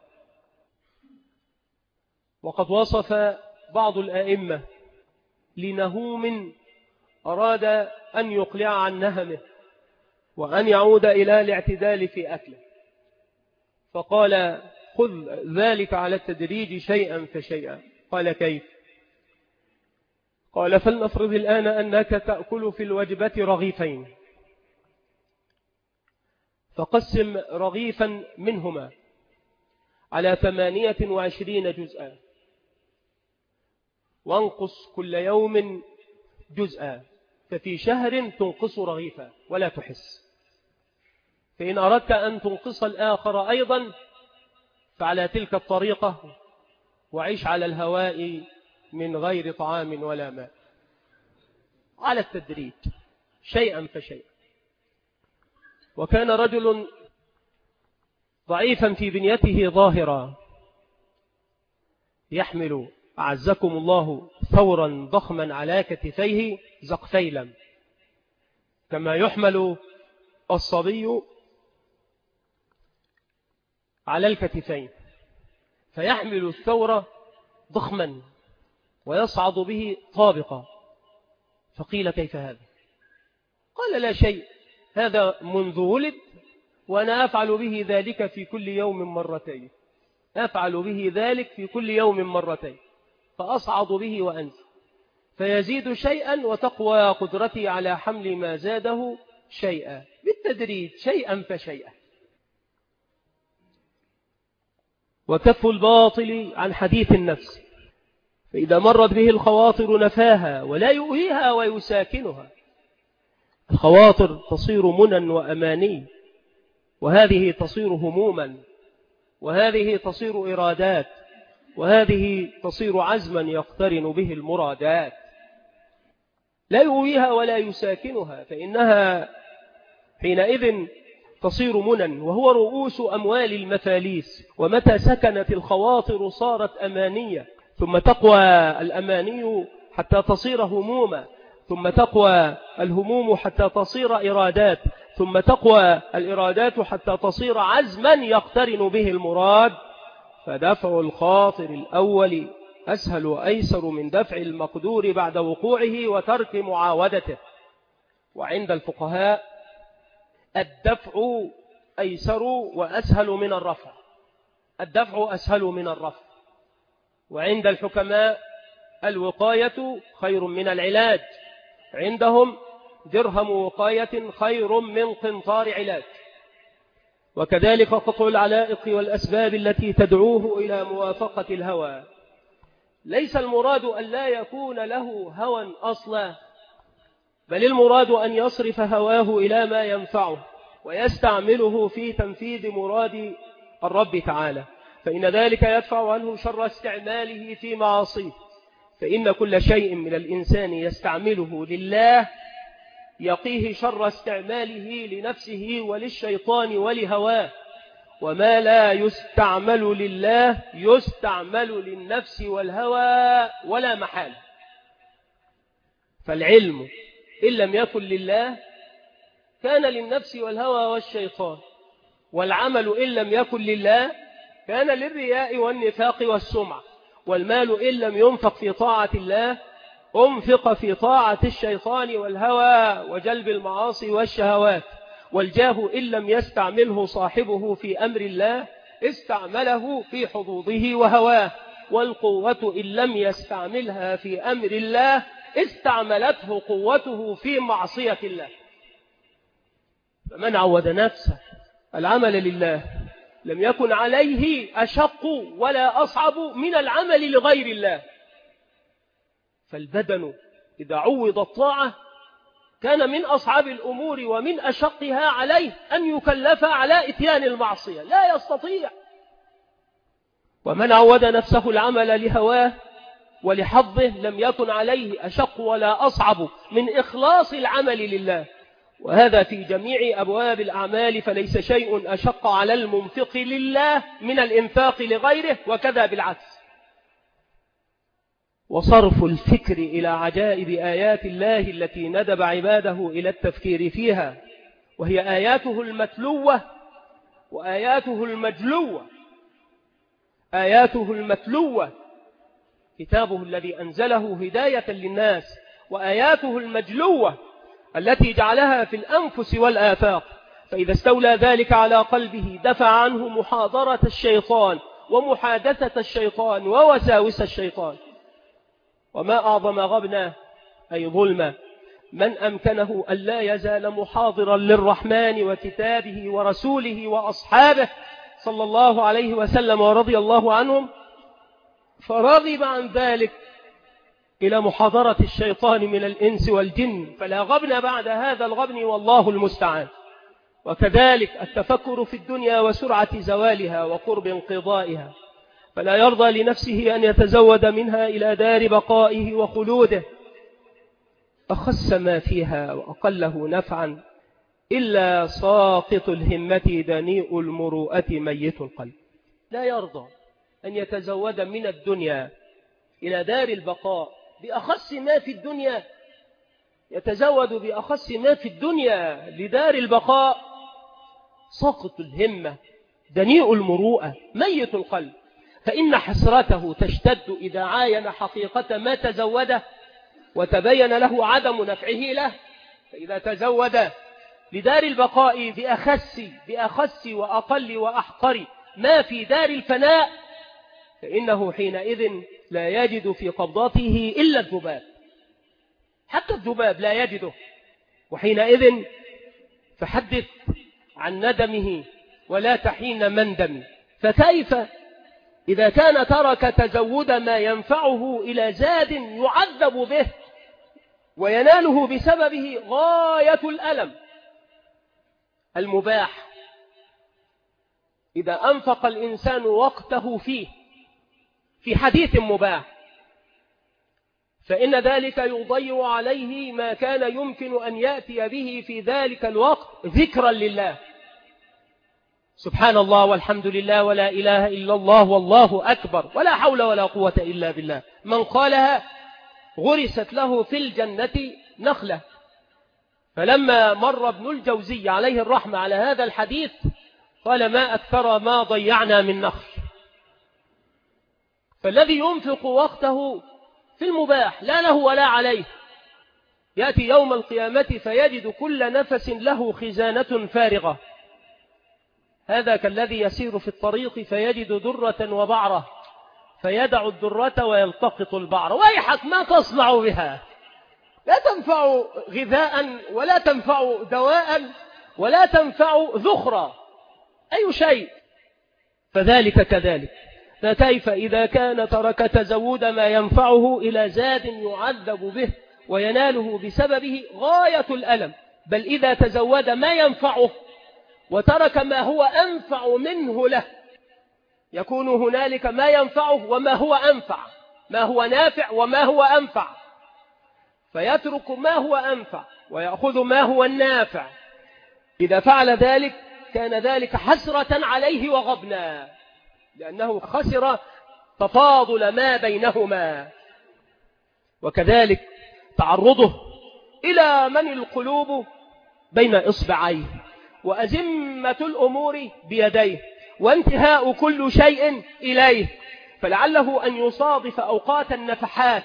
وقد وصف بعض الآئمة لنهوم أراد أن يقلع عن نهمه وأن يعود إلى الاعتدال في أكله، فقال: خذ ذلك على التدريج شيئا فشيئا. قال: كيف؟ قال: فلنفرض الآن أنك تأكل في الوجبة رغيفين، فقسم رغيفا منهما على 28 جزءا، وانقص كل يوم جزءا، ففي شهر تنقص رغيفا ولا تحس. فإن أردت أن تنقص الآخر أيضا فعلى تلك الطريقة، وعيش على الهواء من غير طعام ولا ماء، على التدريج شيئا فشيئا. وكان رجل ضعيفا في بنيته ظاهرا يحمل أعزكم الله ثورا ضخما على كتفيه زقفيلا، كما يحمل الصبي على الكتفين، فيحمل الثور ضخما ويصعد به طابقا. فقيل: كيف هذا؟ قال: لا شيء، هذا منذ ولد وأنا أفعل به ذلك في كل يوم مرتين، أفعل به ذلك في كل يوم مرتين، فأصعد به وأنزل، فيزيد شيئا وتقوى قدرتي على حمل ما زاده شيئا، بالتدريج شيئا فشيئا. وكف الباطل عن حديث النفس، فإذا مرت به الخواطر نفاها ولا يؤهيها ويساكنها. الخواطر تصير منى وأماني، وهذه تصير هموما، وهذه تصير إرادات، وهذه تصير عزما يقترن به المرادات. لا يؤويها ولا يساكنها، فإنها حينئذ تصير منى، وهو رؤوس أموال المفاليس. ومتى سكنت الخواطر صارت أمانية، ثم تقوى الأماني حتى تصير هموما، ثم تقوى الهموم حتى تصير إرادات، ثم تقوى الإرادات حتى تصير عزما يقترن به المراد. فدفع الخاطر الأول أسهل وأيسر من دفع المقدور بعد وقوعه وترك معاودته. وعند الفقهاء الدفع أيسر وأسهل من الرفع، الدفع أسهل من الرفع. وعند الحكماء الوقاية خير من العلاج، عندهم درهم وقاية خير من قنطار علاج. وكذلك قطع العلائق والأسباب التي تدعوه إلى موافقة الهوى. ليس المراد أن لا يكون له هوى أصلا، بل المراد أن يصرف هواه إلى ما ينفعه ويستعمله في تنفيذ مراد الرب تعالى، فإن ذلك يدفع عنه شر استعماله في معاصيه. فإن كل شيء من الإنسان يستعمله لله يقيه شر استعماله لنفسه وللشيطان ولهواه، وما لا يستعمل لله يستعمل للنفس والهوى ولا محال. فالعلم إن لم يكن لله كان للنفس والهوى والشيطان، والعمل إن لم يكن لله كان للرياء والنفاق والسمعة، والمال إن لم ينفق في طاعة الله أنفق في طاعة الشيطان والهوى وجلب المعاصي والشهوات، والجاه إن لم يستعمله صاحبه في أمر الله استعمله في حظوظه وهواه، والقوة إن لم يستعملها في أمر الله استعملته قوته في معصية الله. فمن عود نفسه العمل لله لم يكن عليه أشق ولا أصعب من العمل لغير الله. فالبدن إذا عوض الطاعة كان من أصعب الأمور ومن أشقها عليه أن يكلف على إتيان المعصية، لا يستطيع. ومن عود نفسه العمل لهواه ولحظه لم يكن عليه أشق ولا أصعب من إخلاص العمل لله. وهذا في جميع أبواب الأعمال، فليس شيء أشق على المنفق لله من الإنفاق لغيره، وكذا بالعكس. وصرف الفكر إلى عجائب آيات الله التي ندب عباده إلى التفكير فيها، وهي آياته المتلوة وآياته المجلوة. آياته المتلوة كتابه الذي أنزله هداية للناس، وآياته المجلوة التي جعلها في الأنفس والآفاق. فإذا استولى ذلك على قلبه دفع عنه محاضرة الشيطان ومحادثة الشيطان ووساوس الشيطان. وما أعظم غبنا أي ظلما من أمكنه أن لا يزال محاضرا للرحمن وكتابه ورسوله وأصحابه صلى الله عليه وسلم ورضي الله عنهم، فرغب عن ذلك إلى محاضرة الشيطان من الإنس والجن، فلا غبن بعد هذا الغبن والله المستعان. وكذلك التفكر في الدنيا وسرعة زوالها وقرب انقضائها، فلا يرضى لنفسه أن يتزود منها إلى دار بقائه وخلوده، أخس ما فيها وأقله نفعا إلا ساقط الهمة دنيء المروءة ميت القلب. لا يرضى أن يتزود من الدنيا إلى دار البقاء بأخس ما في الدنيا، يتزود بأخس ما في الدنيا لدار البقاء، ساقط الهمة دنيء المروءة ميت القلب. فإن حسرته تشتد إذا عاين حقيقة ما تزوده وتبين له عدم نفعه له. فإذا تزود لدار البقاء بأخس وأقل وأحقر ما في دار الفناء، فإنه حينئذ لا يجد في قبضته إلا الذباب، حتى الذباب لا يجده. وحينئذ فحدث عن ندمه ولا تحين مندم. فكيف إذا كان ترك تزود ما ينفعه إلى زاد يعذب به ويناله بسببه غاية الألم المباح؟ إذا أنفق الإنسان وقته فيه في حديث مباح فإن ذلك يضيع عليه ما كان يمكن أن يأتي به في ذلك الوقت ذكرا لله. سبحان الله والحمد لله ولا إله إلا الله والله أكبر ولا حول ولا قوة إلا بالله، من قالها غرست له في الجنة نخلة. فلما مر ابن الجوزي عليه الرحمة على هذا الحديث قال ما أكثر ما ضيعنا من نخل. فالذي ينفق وقته في المباح لا له ولا عليه يأتي يوم القيامة فيجد كل نفس له خزانة فارغة. هذا كالذي يسير في الطريق فيجد درة وبعرة فيدع الدرة ويلتقط البعرة. ويحك ما تصنع بها، لا تنفع غذاء ولا تنفع دواء ولا تنفع ذخرا أي شيء. فذلك كذلك، فكيف إذا كان ترك تزود ما ينفعه إلى زاد يعذب به ويناله بسببه غاية الألم. بل إذا تزود ما ينفعه وترك ما هو أنفع منه له يكون هنالك ما ينفعه وما هو أنفع، ما هو نافع وما هو أنفع، فيترك ما هو أنفع ويأخذ ما هو النافع. إذا فعل ذلك كان ذلك حسرة عليه وغبنا، لأنه خسر تفاضل ما بينهما. وكذلك تعرضه إلى من القلوب بين إصبعيه وأزمة الأمور بيديه وانتهاء كل شيء إليه، فلعله أن يصادف أوقات النفحات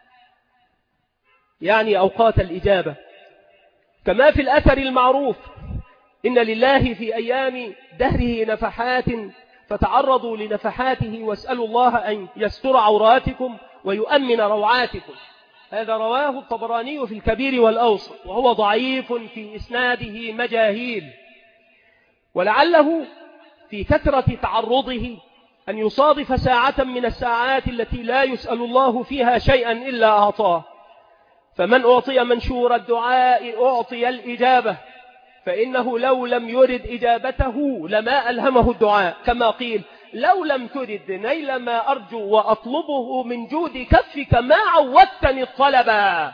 يعني أوقات الإجابة، كما في الأثر المعروف إن لله في أيام دهره نفحات فتعرضوا لنفحاته واسألوا الله أن يستر عوراتكم ويؤمن روعاتكم. هذا رواه الطبراني في الكبير والأوسط وهو ضعيف في إسناده مجاهيل. ولعله في كثرة تعرضه أن يصادف ساعة من الساعات التي لا يسأل الله فيها شيئا إلا أعطاه. فمن أعطي منشور الدعاء أعطي الإجابة، فإنه لو لم يرد إجابته لما ألهمه الدعاء، كما قيل لو لم ترد نيل ما أرجو وأطلبه من جود كفك ما عودتني الطلبا.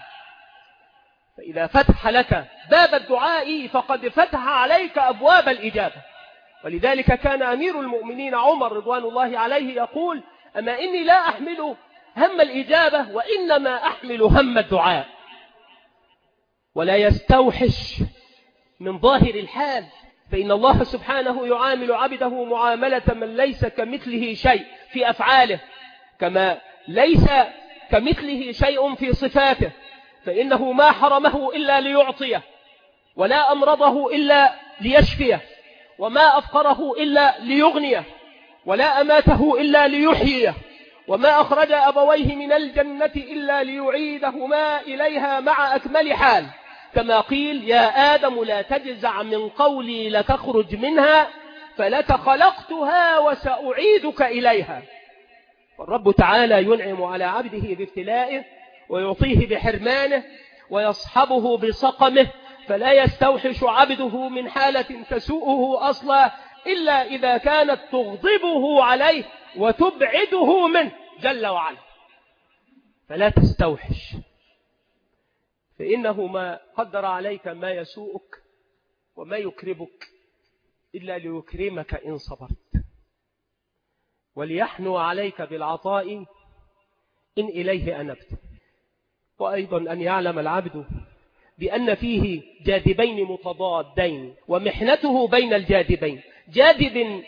فإذا فتح لك باب الدعاء فقد فتح عليك أبواب الإجابة. ولذلك كان أمير المؤمنين عمر رضوان الله عليه يقول أما إني لا أحمل هم الإجابة وإنما أحمل هم الدعاء. ولا يستوحش من ظاهر الحال، فإن الله سبحانه يعامل عبده معاملة من ليس كمثله شيء في أفعاله، كما ليس كمثله شيء في صفاته، فإنه ما حرمه إلا ليعطيه، ولا أمرضه إلا ليشفيه، وما أفقره إلا ليغنيه، ولا أماته إلا ليحييه، وما أخرج أبويه من الجنة إلا ليعيدهما إليها مع أكمل حال، كما قيل يا آدم لا تجزع من قولي لتخرج منها فلك خلقتها وسأعيدك إليها. والرب تعالى ينعم على عبده بابتلائه ويعطيه بحرمانه ويصحبه بسقمه، فلا يستوحش عبده من حالة تسوءه أصلا إلا إذا كانت تغضبه عليه وتبعده منه جل وعلا. فلا تستوحش، فإنه ما قدر عليك ما يسوءك وما يكربك إلا ليكرمك إن صبرت، وليحنو عليك بالعطاء إن إليه أنبت. وأيضا أن يعلم العبد بأن فيه جاذبين متضادين، ومحنته بين الجاذبين، جاذب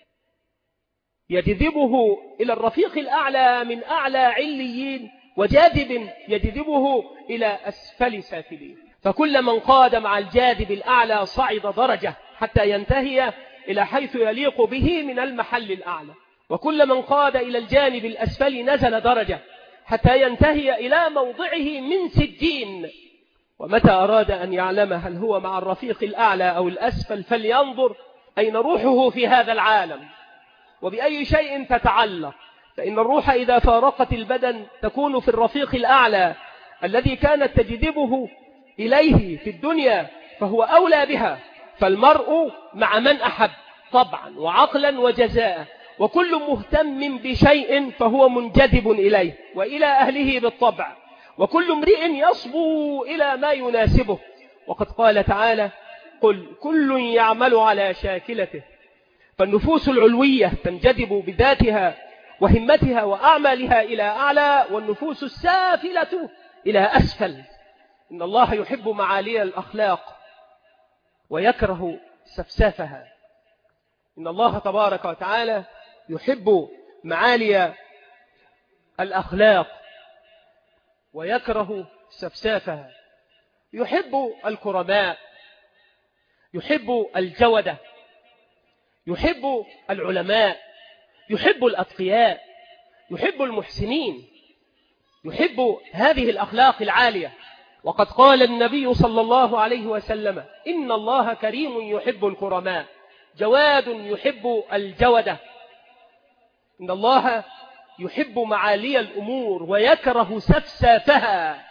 يجذبه إلى الرفيق الأعلى من أعلى عليين، وجاذب يجذبه إلى أسفل سافلين. فكل من قاد مع الجاذب الأعلى صعد درجة حتى ينتهي إلى حيث يليق به من المحل الأعلى، وكل من قاد إلى الجانب الأسفل نزل درجة حتى ينتهي إلى موضعه من سجين. ومتى أراد أن يعلم هل هو مع الرفيق الأعلى أو الأسفل فلينظر أين روحه في هذا العالم وبأي شيء تتعلق، فإن الروح إذا فارقت البدن تكون في الرفيق الأعلى الذي كانت تجذبه إليه في الدنيا، فهو أولى بها. فالمرء مع من أحب طبعا وعقلا وجزاء، وكل مهتم بشيء فهو منجذب إليه وإلى أهله بالطبع، وكل امرئ يصبو إلى ما يناسبه. وقد قال تعالى قل كل يعمل على شاكلته فالنفوس العلوية تنجذب بذاتها وهمتها وأعمالها إلى أعلى، والنفوس السافلة إلى أسفل. إن الله يحب معالي الأخلاق ويكره سفسافها. إن الله تبارك وتعالى يحب معالي الأخلاق ويكره سفسافها، يحب الكرماء، يحب الجودة، يحب العلماء، يحب الأتقياء، يحب المحسنين، يحب هذه الأخلاق العالية. وقد قال النبي صلى الله عليه وسلم: إن الله كريم يحب الكرماء، جواد يحب الجودة. إن الله يحب معالي الأمور ويكره سفسافها.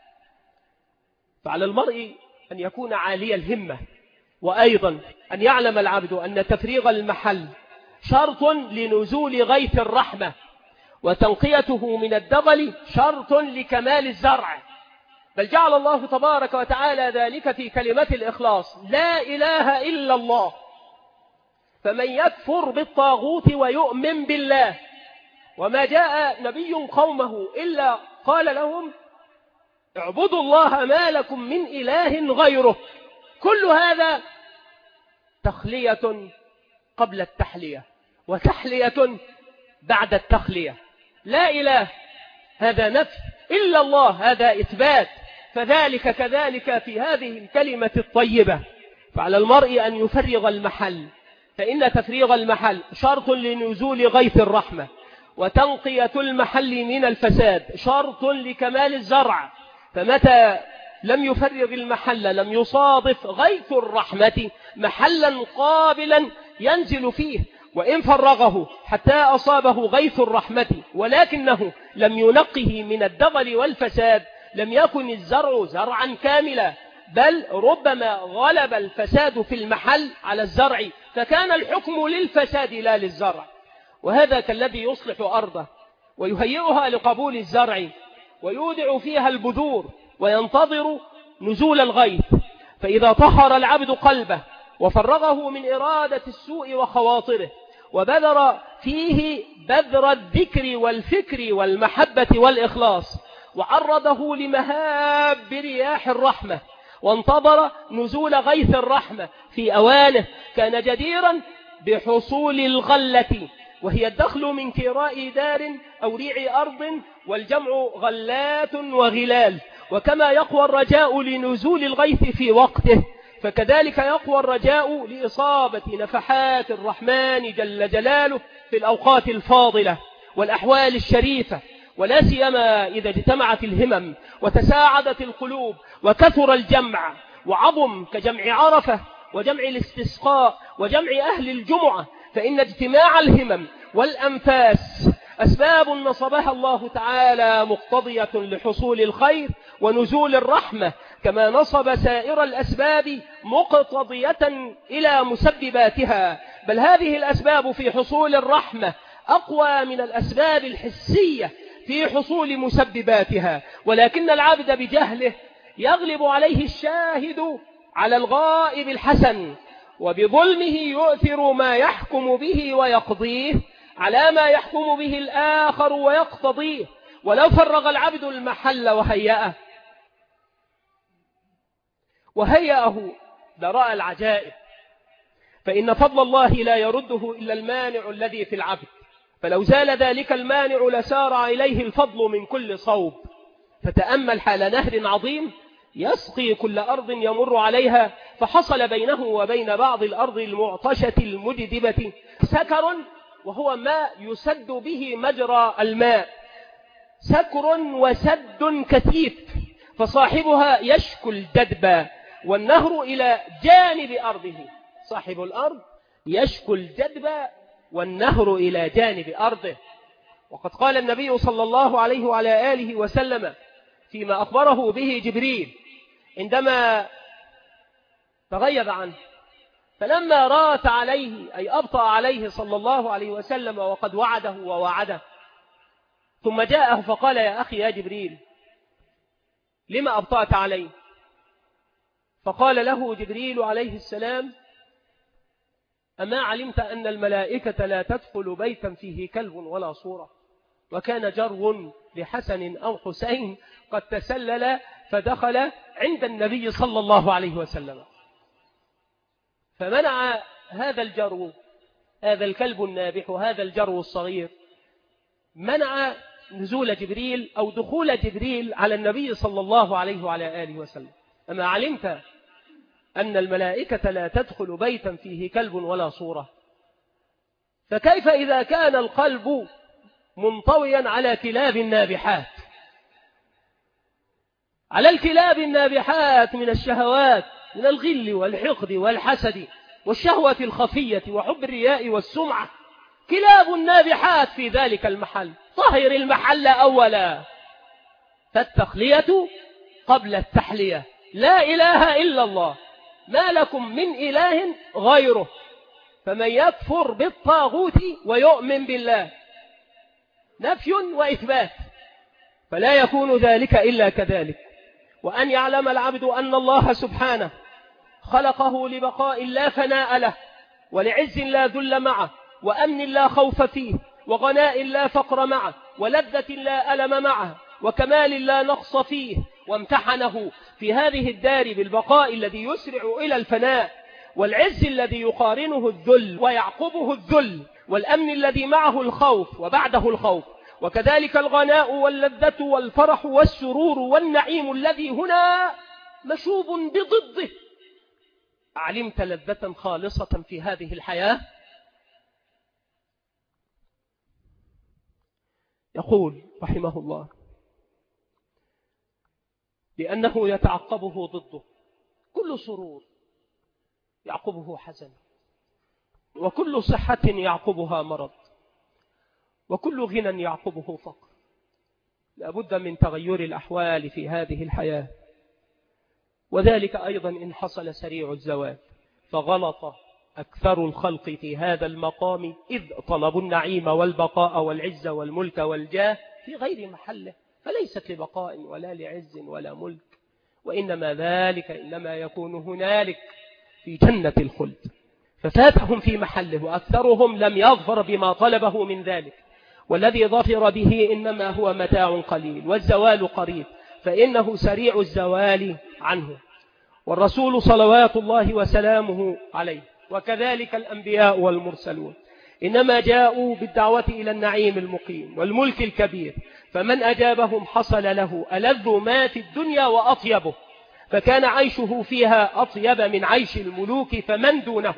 فعلى المرء أن يكون عالي الهمة، وأيضا أن يعلم العبد أن تفريغ المحل شرط لنزول غيث الرحمة، وتنقيته من الدغل شرط لكمال الزرع. بل جعل الله تبارك وتعالى ذلك في كلمة الإخلاص: لا إله إلا الله. فمن يكفر بالطاغوت ويؤمن بالله، وما جاء نبي قومه إلا قال لهم: اعبدوا الله ما لكم من إله غيره. كل هذا تخلية قبل التحلية، وتحلية بعد التخلية. لا إله هذا نفي، إلا الله هذا إثبات، فذلك كذلك في هذه الكلمة الطيبة. فعلى المرء أن يفرغ المحل، فإن تفريغ المحل شرط لنزول غيث الرحمة، وتنقية المحل من الفساد شرط لكمال الزرع. فمتى لم يفرغ المحل لم يصادف غيث الرحمة محلا قابلا ينزل فيه، وإن فرغه حتى أصابه غيث الرحمة ولكنه لم ينقه من الدغل والفساد لم يكن الزرع زرعا كاملا، بل ربما غلب الفساد في المحل على الزرع، فكان الحكم للفساد لا للزرع. وهذا كالذي يصلح أرضه ويهيئها لقبول الزرع ويودع فيها البذور وينتظر نزول الغيث. فإذا طهر العبد قلبه وفرغه من إرادة السوء وخواطره، وبذر فيه بذر الذكر والفكر والمحبة والإخلاص، وعرضه لمهاب رياح الرحمة، وانتظر نزول غيث الرحمة في أوانه، كان جديرا بحصول الغلة، وهي الدخل من كراء دار أو ريع أرض، والجمع غلات وغلال. وكما يقوى الرجاء لنزول الغيث في وقته، فكذلك يقوى الرجاء لإصابة نفحات الرحمن جل جلاله في الأوقات الفاضلة والأحوال الشريفة، ولا سيما إذا اجتمعت الهمم وتساعدت القلوب وكثر الجمع وعظم كجمع عرفة وجمع الاستسقاء وجمع أهل الجمعة. فإن اجتماع الهمم والأنفاس أسباب نصبها الله تعالى مقتضية لحصول الخير ونزول الرحمة، كما نصب سائر الأسباب مقتضية إلى مسبباتها. بل هذه الأسباب في حصول الرحمة أقوى من الأسباب الحسية في حصول مسبباتها، ولكن العبد بجهله يغلب عليه الشاهد على الغائب الحسن، وبظلمه يؤثر ما يحكم به ويقضيه على ما يحكم به الآخر ويقتضيه. ولو فرغ العبد المحل وهيأه لرأى العجائب. فإن فضل الله لا يرده إلا المانع الذي في العبد، فلو زال ذلك المانع لسارع إليه الفضل من كل صوب. فتأمل حال نهر عظيم يسقي كل أرض يمر عليها، فحصل بينه وبين بعض الأرض المعطشة المجدبة سكر، وهو ماء يسد به مجرى الماء، سكر وسد كثيف، فصاحبها يشكو الجدب والنهر إلى جانب أرضه. صاحب الأرض يشكو الجدب والنهر إلى جانب أرضه. وقد قال النبي صلى الله عليه وعلى آله وسلم فيما أخبره به جبريل عندما تغيب عنه، فلما رات عليه أي أبطأ عليه صلى الله عليه وسلم وقد وعده ووعده، ثم جاءه فقال: يا أخي يا جبريل لما أبطأت علي؟ فقال له جبريل عليه السلام: أما علمت أن الملائكة لا تدخل بيتا فيه كلب ولا صورة؟ وكان جرو لحسن أو حسين قد تسلل فدخل عند النبي صلى الله عليه وسلم، فمنع هذا الجرو، هذا الكلب النابح، هذا الجرو الصغير، منع نزول جبريل أو دخول جبريل على النبي صلى الله عليه وعلى آله وسلم. أما علمت أن الملائكة لا تدخل بيتا فيه كلب ولا صورة؟ فكيف إذا كان القلب منطويا على كلاب النابحات، على الكلاب النابحات من الشهوات، من الغل والحقد والحسد والشهوة الخفية وحب الرياء والسمعة، كلاب نابحات في ذلك المحل. طهر المحل أولا، فالتخلية قبل التحلية. لا إله إلا الله، ما لكم من إله غيره، فمن يكفر بالطاغوت ويؤمن بالله، نفي وإثبات، فلا يكون ذلك إلا كذلك. وأن يعلم العبد أن الله سبحانه خلقه لبقاء لا فناء له، ولعز لا ذل معه، وأمن لا خوف فيه، وغناء لا فقر معه، ولذة لا ألم معه، وكمال لا نقص فيه، وامتحنه في هذه الدار بالبقاء الذي يسرع إلى الفناء، والعز الذي يقارنه الذل ويعقبه الذل، والأمن الذي معه الخوف وبعده الخوف، وكذلك الغناء واللذة والفرح والسرور والنعيم الذي هنا مشوب بضده. علمت لذة خالصة في هذه الحياة؟ يقول رحمه الله: لأنه يتعقبه ضده، كل سرور يعقبه حزن، وكل صحة يعقبها مرض، وكل غنى يعقبه فقر. لابد من تغير الأحوال في هذه الحياة، وذلك أيضا إن حصل سريع الزوال. فغلط أكثر الخلق في هذا المقام إذ طلبوا النعيم والبقاء والعز والملك والجاه في غير محله، فليست لبقاء ولا لعز ولا ملك، وإنما ذلك إنما يكون هنالك في جنة الخلد. ففاتهم في محله، وأكثرهم لم يظفر بما طلبه من ذلك، والذي ظفر به إنما هو متاع قليل، والزوال قريب، فإنه سريع الزوال عنه. والرسول صلوات الله وسلامه عليه وكذلك الأنبياء والمرسلون إنما جاءوا بالدعوة إلى النعيم المقيم والملك الكبير، فمن أجابهم حصل له ألذ ما في الدنيا وأطيبه، فكان عيشه فيها أطيب من عيش الملوك فمن دونه.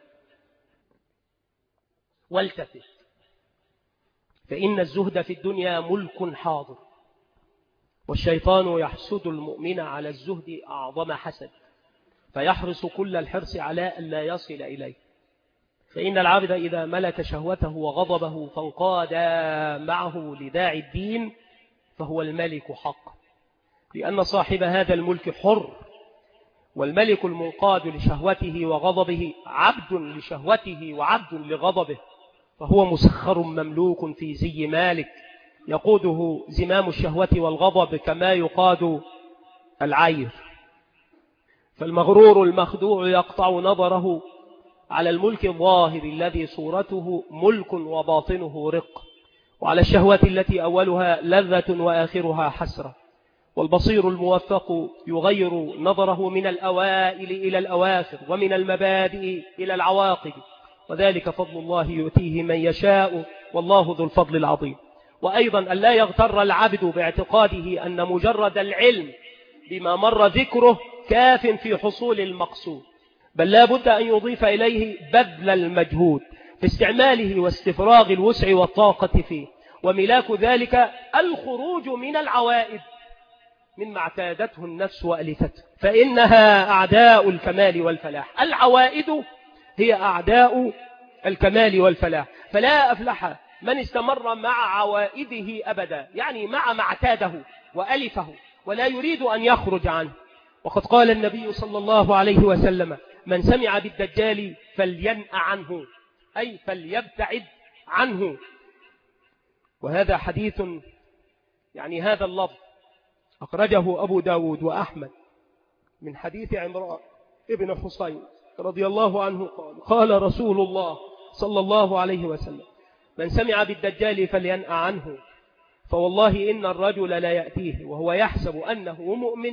والتفت، فإن الزهد في الدنيا ملك حاضر، والشيطان يحسد المؤمن على الزهد أعظم حسد، فيحرص كل الحرص على أن لا يصل إليه. فإن العبد إذا ملك شهوته وغضبه فانقاد معه لداعي الدين فهو الملك حق، لأن صاحب هذا الملك حر، والملك المنقاد لشهوته وغضبه عبد لشهوته وعبد لغضبه، فهو مسخر مملوك في زي مالك يقوده زمام الشهوة والغضب كما يقاد العير. فالمغرور المخدوع يقطع نظره على الملك الظاهر الذي صورته ملك وباطنه رق، وعلى الشهوة التي أولها لذة وآخرها حسرة. والبصير الموفق يغير نظره من الأوائل إلى الأواخر، ومن المبادئ إلى العواقب، وذلك فضل الله يؤتيه من يشاء، والله ذو الفضل العظيم. وأيضا أن لا يغتر العبد باعتقاده أن مجرد العلم بما مر ذكره كاف في حصول المقصود، بل لا بد أن يضيف إليه بذل المجهود في استعماله واستفراغ الوسع والطاقة فيه، وملاك ذلك الخروج من العوائد مما اعتادته النفس وألفته، فإنها أعداء الكمال والفلاح. العوائد هي أعداء الكمال والفلاح، فلا أفلح من استمر مع عوائده أبدا، يعني مع ما اعتاده وألفه ولا يريد أن يخرج عنه. وقد قال النبي صلى الله عليه وسلم: من سمع بالدجال فلينأ عنه، أي فليبتعد عنه. وهذا حديث يعني هذا اللفظ أخرجه أبو داود وأحمد من حديث عمران ابن حصين رضي الله عنه قال رسول الله صلى الله عليه وسلم: من سمع بالدجال فلينأ عنه، فوالله إن الرجل لا يأتيه وهو يحسب أنه مؤمن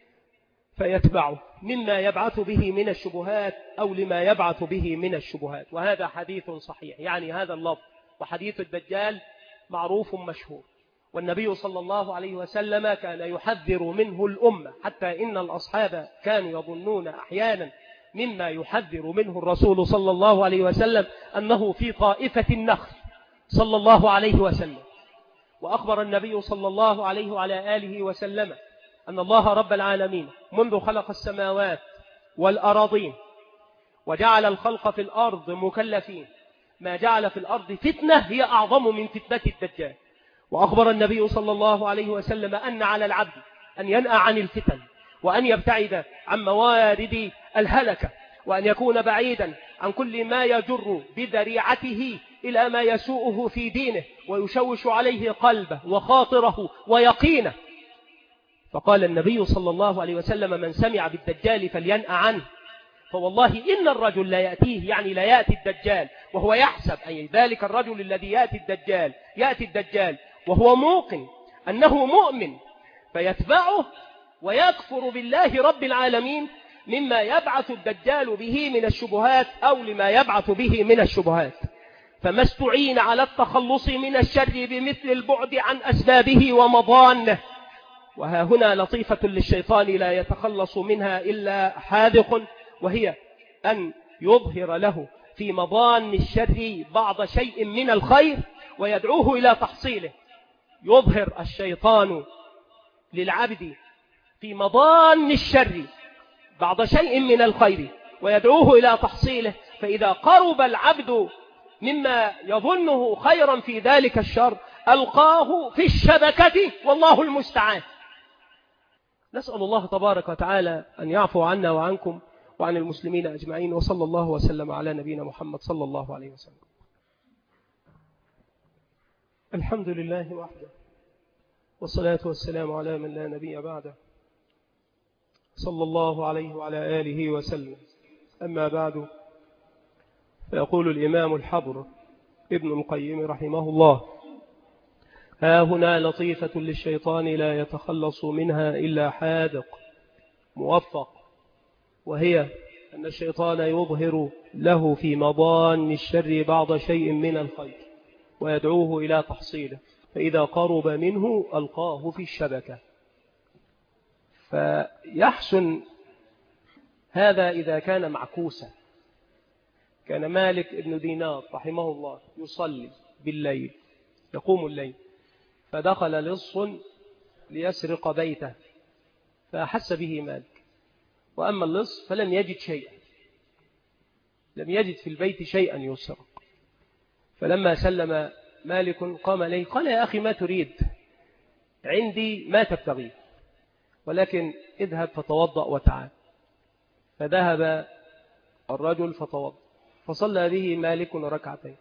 فيتبعه مما يبعث به من الشبهات أو لما يبعث به من الشبهات. وهذا حديث صحيح، يعني هذا اللفظ وحديث الدجال معروف مشهور، والنبي صلى الله عليه وسلم كان يحذر منه الأمة، حتى إن الأصحاب كانوا يظنون أحيانا مما يحذر منه الرسول صلى الله عليه وسلم أنه في طائفة النخل صلى الله عليه وسلم. وأخبر النبي صلى الله عليه وعلى آله وسلم أن الله رب العالمين منذ خلق السماوات والأراضين وجعل الخلق في الأرض مكلفين ما جعل في الأرض فتنة هي أعظم من فتنة الدجال. وأخبر النبي صلى الله عليه وسلم أن على العبد أن ينأى عن الفتن، وأن يبتعد عن موارد الهلكة، وأن يكون بعيدا عن كل ما يجر بذريعته إلى ما يسوءه في دينه ويشوش عليه قلبه وخاطره ويقينه. فقال النبي صلى الله عليه وسلم: من سمع بالدجال فلينأ عنه، فوالله إن الرجل لا يأتيه، يعني لا يأتي الدجال وهو يحسب، أي ذلك الرجل الذي يأتي الدجال وهو موقن أنه مؤمن، فيتبعه ويكفر بالله رب العالمين مما يبعث الدجال به من الشبهات أو لما يبعث به من الشبهات. فما استعين على التخلص من الشر بمثل البعد عن أسبابه ومضانه. وها هنا لطيفة للشيطان لا يتخلص منها إلا حاذق، وهي أن يظهر له في مضان الشر بعض شيء من الخير ويدعوه إلى تحصيله. يظهر الشيطان للعبد في مضان الشر بعض شيء من الخير ويدعوه إلى تحصيله، فإذا قرب العبد مما يظنه خيرا في ذلك الشر ألقاه في الشبكة، والله المستعان. نسأل الله تبارك وتعالى أن يعفو عنا وعنكم وعن المسلمين أجمعين، وصلى الله وسلم على نبينا محمد صلى الله عليه وسلم. الحمد لله وحده، والصلاة والسلام على من لا نبي بعده، صلى الله عليه وعلى آله وسلم. أما بعد، فيقول الإمام الحبر ابن القيم رحمه الله: ها هنا لطيفة للشيطان لا يتخلص منها إلا حاذق موفق، وهي أن الشيطان يظهر له في مضان الشر بعض شيء من الخير ويدعوه إلى تحصيله، فإذا قرب منه ألقاه في الشبكة. فيحسن هذا إذا كان معكوسا. كان مالك بن دينار رحمه الله يصلي بالليل، يقوم الليل، فدخل لص ليسرق بيته، فأحس به مالك، وأما اللص فلم يجد شيئا، لم يجد في البيت شيئا يسرق. فلما سلم مالك قام إليه قال: يا أخي ما تريد؟ عندي ما تبتغي، ولكن اذهب فتوضأ وتعال. فذهب الرجل فتوضأ، فصلى به مالك ركعتين،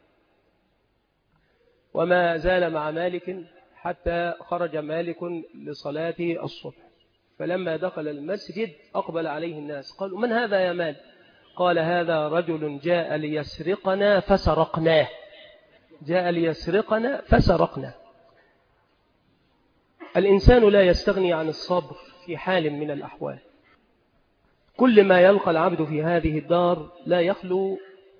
وما زال مع مالك حتى خرج مالك لصلاة الصبح. فلما دخل المسجد أقبل عليه الناس، قالوا: من هذا يا مالك؟ قال: هذا رجل جاء ليسرقنا فسرقناه، جاء ليسرقنا فسرقنا. الإنسان لا يستغني عن الصبر في حال من الأحوال. كل ما يلقى العبد في هذه الدار لا يخلو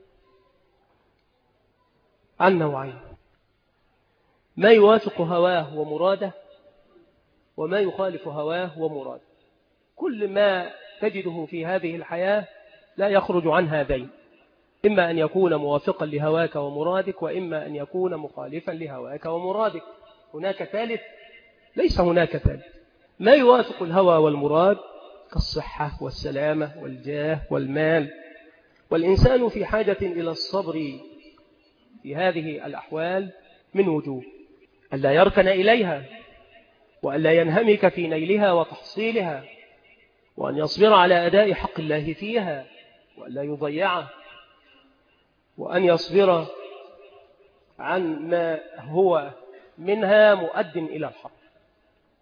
عن نوعين: ما يوافق هواه ومراده، وما يخالف هواه ومراده. كل ما تجده في هذه الحياة لا يخرج عن هذين: إما أن يكون موافقا لهواك ومرادك، وإما أن يكون مخالفا لهواك ومرادك. هناك ثالث؟ ليس هناك ثالث. ما يوافق الهوى والمراد كالصحة والسلامة والجاه والمال، والإنسان في حاجة إلى الصبر في هذه الأحوال من وجوه: ألا يركن إليها، وألا ينهمك في نيلها وتحصيلها، وأن يصبر على أداء حق الله فيها وألا يضيعه، وأن يصبر عن ما هو منها مؤد إلى الحق.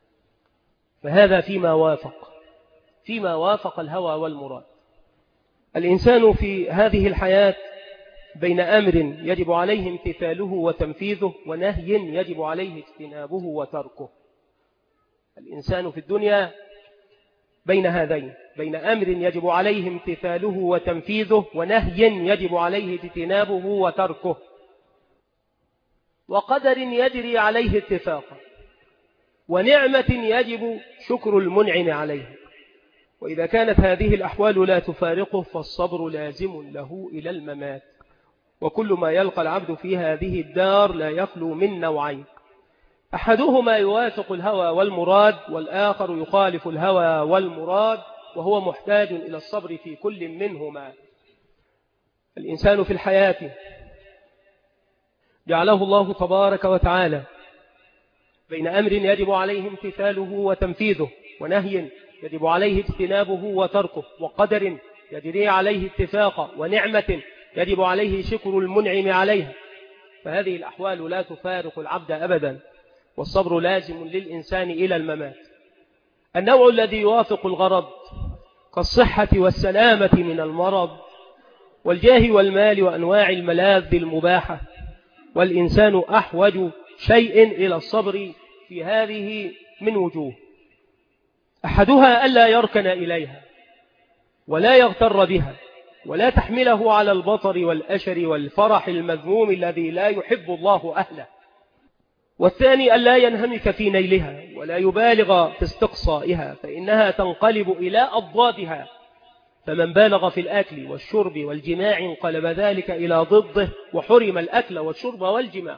فهذا فيما وافق الهوى والمراد. الإنسان في هذه الحياة بين أمر يجب عليه امتثاله وتنفيذه ونهي يجب عليه اجتنابه وتركه. الإنسان في الدنيا بين هذين، بين أمر يجب عليه امتثاله وتنفيذه ونهي يجب عليه اجتنابه وتركه، وقدر يجري عليه اتفاقا، ونعمة يجب شكر المنعم عليه. وإذا كانت هذه الأحوال لا تفارقه فالصبر لازم له إلى الممات. وكل ما يلقى العبد في هذه الدار لا يخلو من نوعين: أحدهما يوافق الهوى والمراد، والآخر يخالف الهوى والمراد، وهو محتاج إلى الصبر في كل منهما. الإنسان في الحياة جعله الله تبارك وتعالى بين أمر يجب عليه امتثاله وتنفيذه، ونهي يجب عليه اجتنابه وتركه، وقدر يجري عليه اتفاقا، ونعمة يجب عليه شكر المنعم عليها. فهذه الأحوال لا تفارق العبد أبدا، والصبر لازم للإنسان إلى الممات. النوع الذي يوافق الغرض كالصحة والسلامة من المرض والجاه والمال وأنواع الملاذ المباحة، والإنسان أحوج شيء إلى الصبر في هذه من وجوه: أحدها ألا يركن إليها ولا يغتر بها ولا تحمله على البطر والأشر والفرح المذموم الذي لا يحب الله أهله، والثاني ألا ينهمك في نيلها ولا يبالغ في استقصائها فإنها تنقلب إلى أضدادها، فمن بالغ في الأكل والشرب والجماع انقلب ذلك إلى ضده وحرم الأكل والشرب والجماع.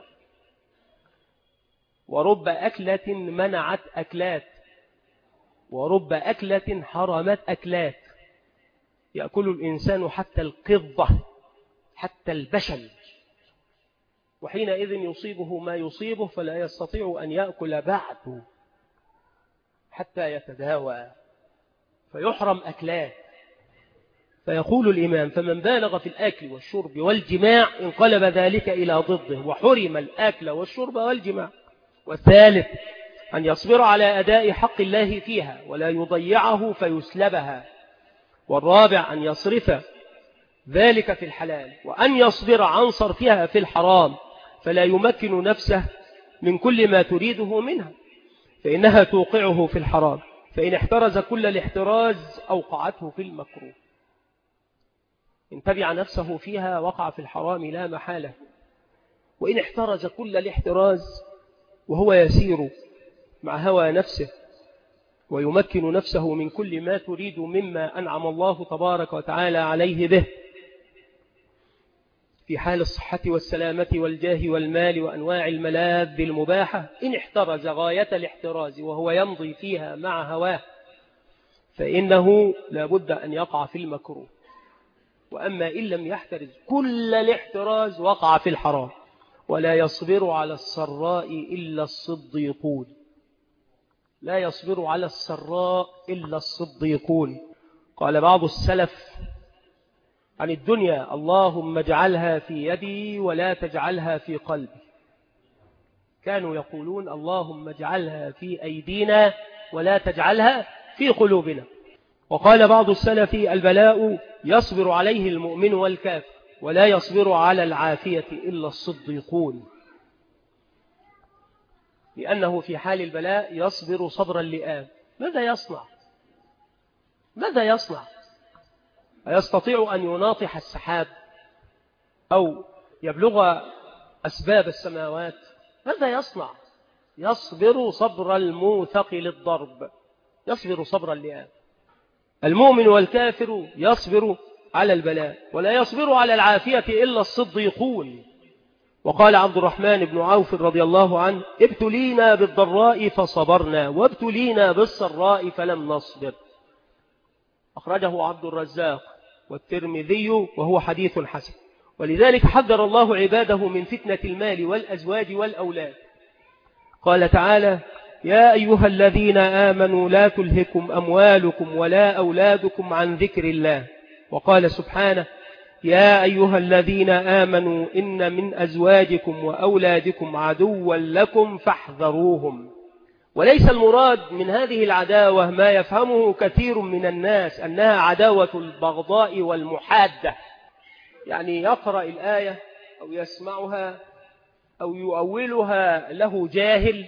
ورب أكلة منعت أكلات، ورب أكلة حرمت أكلات. يأكل الإنسان حتى القضة، حتى البشل، وحينئذ يصيبه ما يصيبه فلا يستطيع أن يأكل بعد حتى يتداوى فيحرم أكلات. فيقول الإمام: فمن بالغ في الأكل والشرب والجماع انقلب ذلك إلى ضده وحرم الأكل والشرب والجماع. والثالث أن يصبر على أداء حق الله فيها ولا يضيعه فيسلبها. والرابع أن يصرف ذلك في الحلال، وأن يصبر عن صرفها في الحرام فلا يمكن نفسه من كل ما تريده منها فإنها توقعه في الحرام، فإن احترز كل الاحتراز أوقعته في المكروه. إن تبع نفسه فيها وقع في الحرام لا محالة، وإن احترز كل الاحتراز وهو يسير مع هوى نفسه ويمكن نفسه من كل ما تريد مما أنعم الله تبارك وتعالى عليه به في حال الصحة والسلامة والجاه والمال وأنواع الملاذ المباحة، إن احترز غاية الاحتراز وهو يمضي فيها مع هواه فإنه لابد أن يقع في المكروه. وأما إن لم يحترز كل الاحتراز وقع في الحرام. ولا يصبر على السراء إلا الصديقون، لا يصبر على السراء إلا الصديقون. قال بعض السلف عن الدنيا: اللهم اجعلها في يدي ولا تجعلها في قلبي. كانوا يقولون: اللهم اجعلها في أيدينا ولا تجعلها في قلوبنا. وقال بعض السلف: البلاء يصبر عليه المؤمن والكافر ولا يصبر على العافية إلا الصديقون، لأنه في حال البلاء يصبر صبر اللئام. ماذا يصنع؟ ماذا يصنع؟ أيستطيع أن يناطح السحاب أو يبلغ أسباب السماوات؟ ماذا يصنع؟ يصبر صبر الموثق للضرب، يصبر صبر اللئام. المؤمن والكافر يصبر على البلاء ولا يصبر على العافية إلا الصديقون. وقال عبد الرحمن بن عوف رضي الله عنه: ابتلينا بالضراء فصبرنا وابتلينا بالسراء فلم نصبر. أخرجه عبد الرزاق والترمذي وهو حديث حسن. ولذلك حذر الله عباده من فتنة المال والأزواج والأولاد. قال تعالى: يا أيها الذين آمنوا لا تلهكم أموالكم ولا أولادكم عن ذكر الله. وقال سبحانه: يا أيها الذين آمنوا إن من أزواجكم وأولادكم عدوا لكم فاحذروهم. وليس المراد من هذه العداوة ما يفهمه كثير من الناس أنها عداوة البغضاء والمحادة، يعني يقرأ الآية أو يسمعها أو يؤولها له جاهل،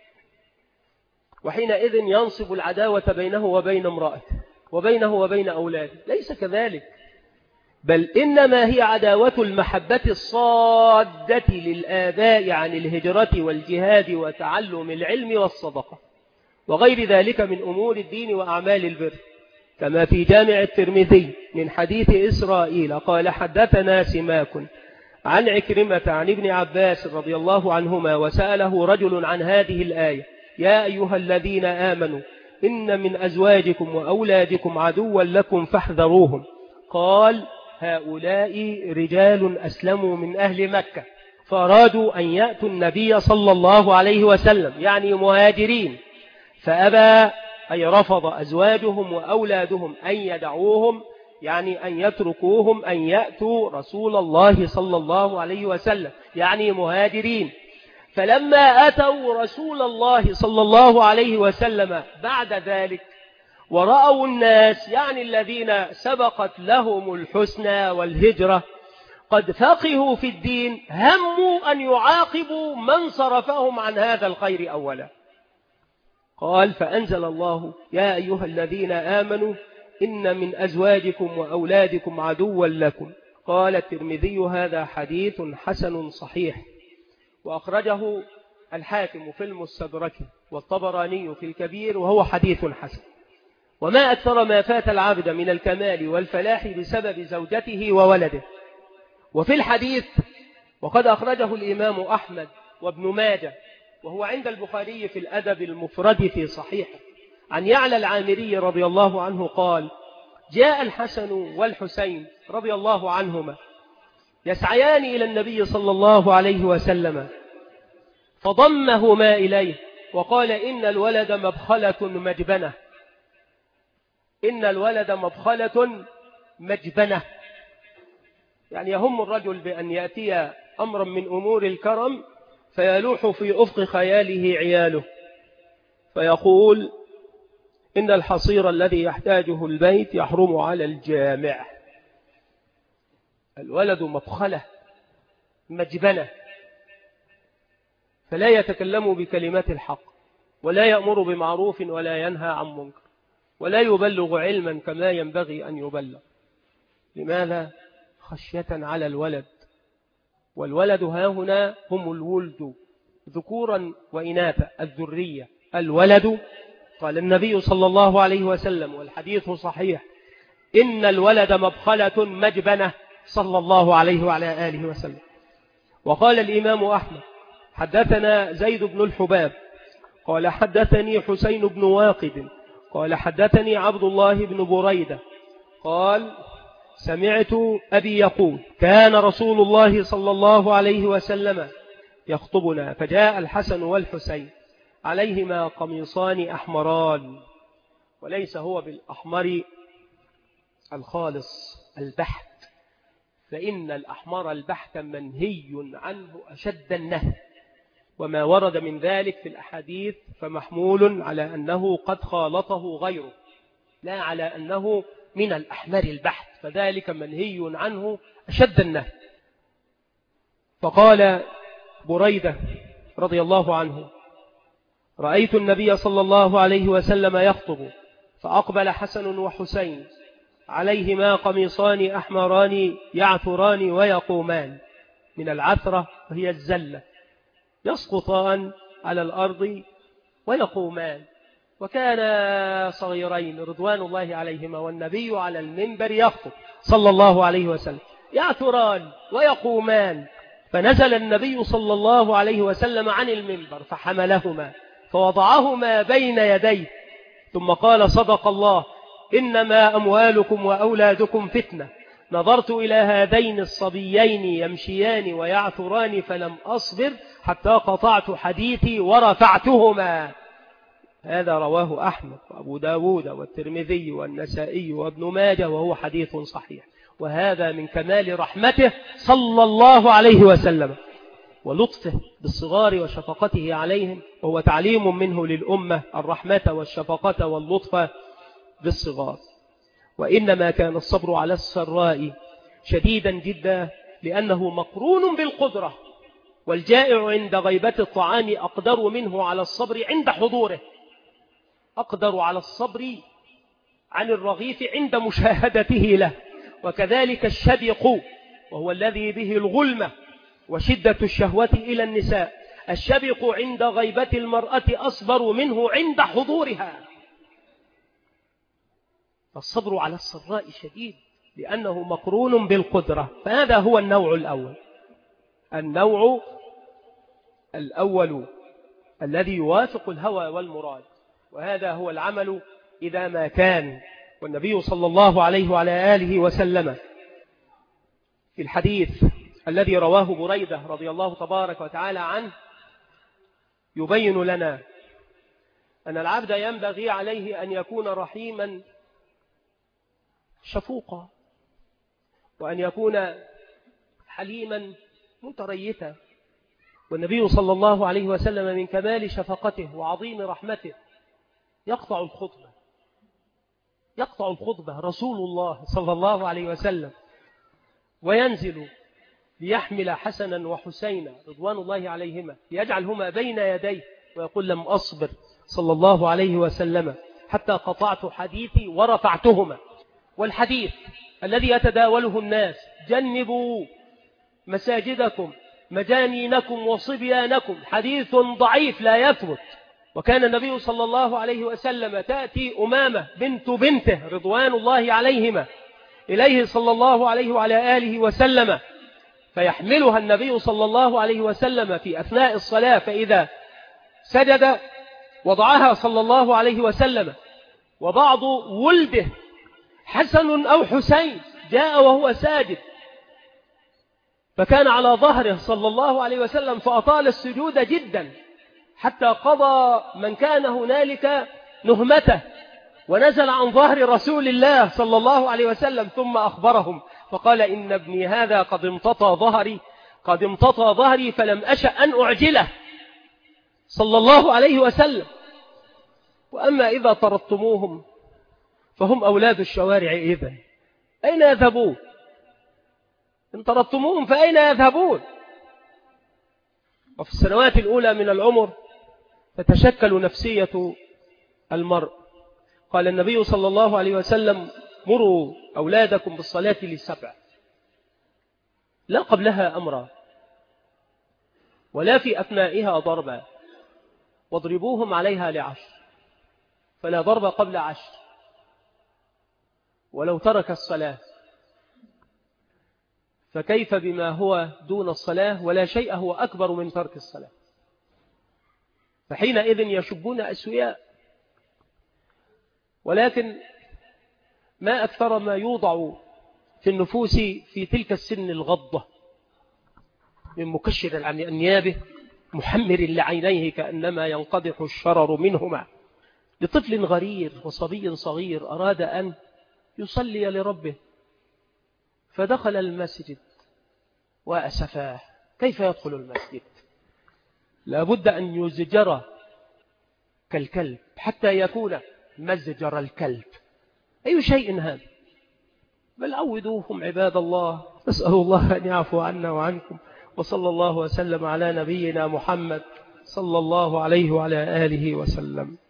وحينئذ ينصب العداوة بينه وبين امرأته وبينه وبين أولاده. ليس كذلك، بل إنما هي عداوة المحبة الصادة للآباء عن الهجرة والجهاد وتعلم العلم والصدقة وغير ذلك من أمور الدين وأعمال البر، كما في جامع الترمذي من حديث إسرائيل قال حدثنا سماك عن عكرمة عن ابن عباس رضي الله عنهما وسأله رجل عن هذه الآية: يا أيها الذين آمنوا إن من أزواجكم وأولادكم عدوا لكم فاحذروهم. قال: هؤلاء رجال أسلموا من أهل مكة فأرادوا أن يأتوا النبي صلى الله عليه وسلم، يعني مهاجرين، فأبى، أي رفض أزواجهم وأولادهم أن يدعوهم، يعني أن يتركوهم أن يأتوا رسول الله صلى الله عليه وسلم، يعني مهاجرين. فلما أتوا رسول الله صلى الله عليه وسلم بعد ذلك ورأوا الناس، يعني الذين سبقت لهم الحسنى والهجرة، قد فقهوا في الدين، هموا أن يعاقبوا من صرفهم عن هذا الخير أولا. قال: فأنزل الله: يا أيها الذين آمنوا إن من أزواجكم وأولادكم عدوا لكم. قال الترمذي: هذا حديث حسن صحيح، وأخرجه الحاكم في المستدرك والطبراني في الكبير، وهو حديث حسن. وما أكثر ما فات العبد من الكمال والفلاح بسبب زوجته وولده. وفي الحديث، وقد أخرجه الإمام أحمد وابن ماجه، وهو عند البخاري في الأدب المفرد في صحيحه، عن يعلى العامري رضي الله عنه قال: جاء الحسن والحسين رضي الله عنهما يسعيان إلى النبي صلى الله عليه وسلم، فضمهما إليه وقال: إن الولد مبخلة مجبنة، إن الولد مبخلة مجبنة، يعني يهم الرجل بأن يأتي أمرا من أمور الكرم فيلوح في أفق خياله عياله، فيقول: إن الحصير الذي يحتاجه البيت يحرم على الجامع. الولد مبخلة مجبنة، فلا يتكلم بكلمات الحق، ولا يأمر بمعروف ولا ينهى عن منكر، ولا يبلغ علما كما ينبغي أن يبلغ. لماذا؟ خشية على الولد. والولد هاهنا هم الولد ذكورا وإناثا، الذرية. الولد، قال النبي صلى الله عليه وسلم والحديث صحيح: إن الولد مبخلة مجبنة، صلى الله عليه وعلى آله وسلم. وقال الإمام أحمد: حدثنا زيد بن الحباب قال حدثني حسين بن واقد قال حدثني عبد الله بن بريدة قال: سمعت أبي يقول: كان رسول الله صلى الله عليه وسلم يخطبنا، فجاء الحسن والحسين عليهما قميصان أحمران، وليس هو بالأحمر الخالص البحت، فإن الأحمر البحت منهي عنه أشد النهي، وما ورد من ذلك في الأحاديث فمحمول على أنه قد خالطه غيره، لا على أنه من الأحمر البحت، فذلك منهي عنه أشد النهي. فقال بريدة رضي الله عنه: رأيت النبي صلى الله عليه وسلم يخطب، فأقبل حسن وحسين عليهما قميصان أحمران يعثران ويقومان، من العثرة وهي الزلة، يسقطان على الأرض ويقومان، وكان صغيرين رضوان الله عليهما، والنبي على المنبر يخطب صلى الله عليه وسلم، يعثران ويقومان. فنزل النبي صلى الله عليه وسلم عن المنبر فحملهما فوضعهما بين يديه، ثم قال: صدق الله، إنما أموالكم وأولادكم فتنة. نظرت إلى هذين الصبيين يمشيان ويعثران فلم أصبر حتى قطعت حديثي ورفعتهما. هذا رواه أحمد وأبو داود والترمذي والنسائي وابن ماجه، وهو حديث صحيح. وهذا من كمال رحمته صلى الله عليه وسلم، ولطفه بالصغار وشفقته عليهم، وهو تعليم منه للأمة الرحمة والشفقة واللطف بالصغار. وإنما كان الصبر على السراء شديدا جدا لأنه مقرون بالقدرة، والجائع عند غيبة الطعام أقدر منه على الصبر عند حضوره، أقدر على الصبر عن الرغيف عند مشاهدته له. وكذلك الشبق، وهو الذي به الغلمة وشدة الشهوة إلى النساء، الشبق عند غيبة المرأة أصبر منه عند حضورها. فالصبر على السراء شديد لأنه مقرون بالقدرة. فهذا هو النوع الأول. النوع الأول الذي يوافق الهوى والمراد، وهذا هو العمل إذا ما كان. والنبي صلى الله عليه وعلى آله وسلم في الحديث الذي رواه بريدة رضي الله تبارك وتعالى عنه يبين لنا أن العبد ينبغي عليه أن يكون رحيما شفوقا، وأن يكون حليما متريتا. والنبي صلى الله عليه وسلم من كمال شفقته وعظيم رحمته يقطع الخطبة رسول الله صلى الله عليه وسلم، وينزل ليحمل حسنا وحسينا رضوان الله عليهما ليجعلهما بين يديه، ويقول لم أصبر صلى الله عليه وسلم حتى قطعت حديثي ورفعتهما. والحديث الذي يتداوله الناس: جنبوا مساجدكم مجانينكم وصبيانكم، حديث ضعيف لا يثبت. وكان النبي صلى الله عليه وسلم تأتي أمامة بنت بنته رضوان الله عليهما إليه صلى الله عليه وعلى آله وسلم، فيحملها النبي صلى الله عليه وسلم في أثناء الصلاة، فإذا سجد وضعها صلى الله عليه وسلم، وبعض ولده حسن أو حسين جاء وهو ساجد فكان على ظهره صلى الله عليه وسلم فأطال السجود جدا حتى قضى من كان هنالك نهمته ونزل عن ظهر رسول الله صلى الله عليه وسلم، ثم أخبرهم فقال: إن ابني هذا قد امتطى ظهري فلم أشأ أن أعجله صلى الله عليه وسلم. وأما إذا طردتموهم فهم أولاد الشوارع، إذن أين يذهبون؟ إن طردتموهم فأين يذهبون؟ وفي السنوات الأولى من العمر تتشكل نفسية المرء. قال النبي صلى الله عليه وسلم: مروا أولادكم بالصلاة ل7، لا قبلها أمرا ولا في أثنائها ضربا، واضربوهم عليها ل10، فلا ضرب قبل 10. ولو ترك الصلاة فكيف بما هو دون الصلاة؟ ولا شيء هو أكبر من ترك الصلاة. فحينئذ يشبون أسوياء. ولكن ما أكثر ما يوضع في النفوس في تلك السن الغضة من مكشر عن أنيابه محمر لعينيه كأنما ينقضح الشرر منهما، لطفل غرير وصبي صغير أراد أن يصلي لربه فدخل المسجد وأسفاه. كيف يدخل المسجد؟ لابد أن يزجر كالكلب حتى يكون مزجر الكلب. أي شيء هذا؟ بل عودوهم عباد الله. نسأل الله أن يعفو عنا وعنكم، وصلى الله وسلم على نبينا محمد صلى الله عليه وعلى آله وسلم.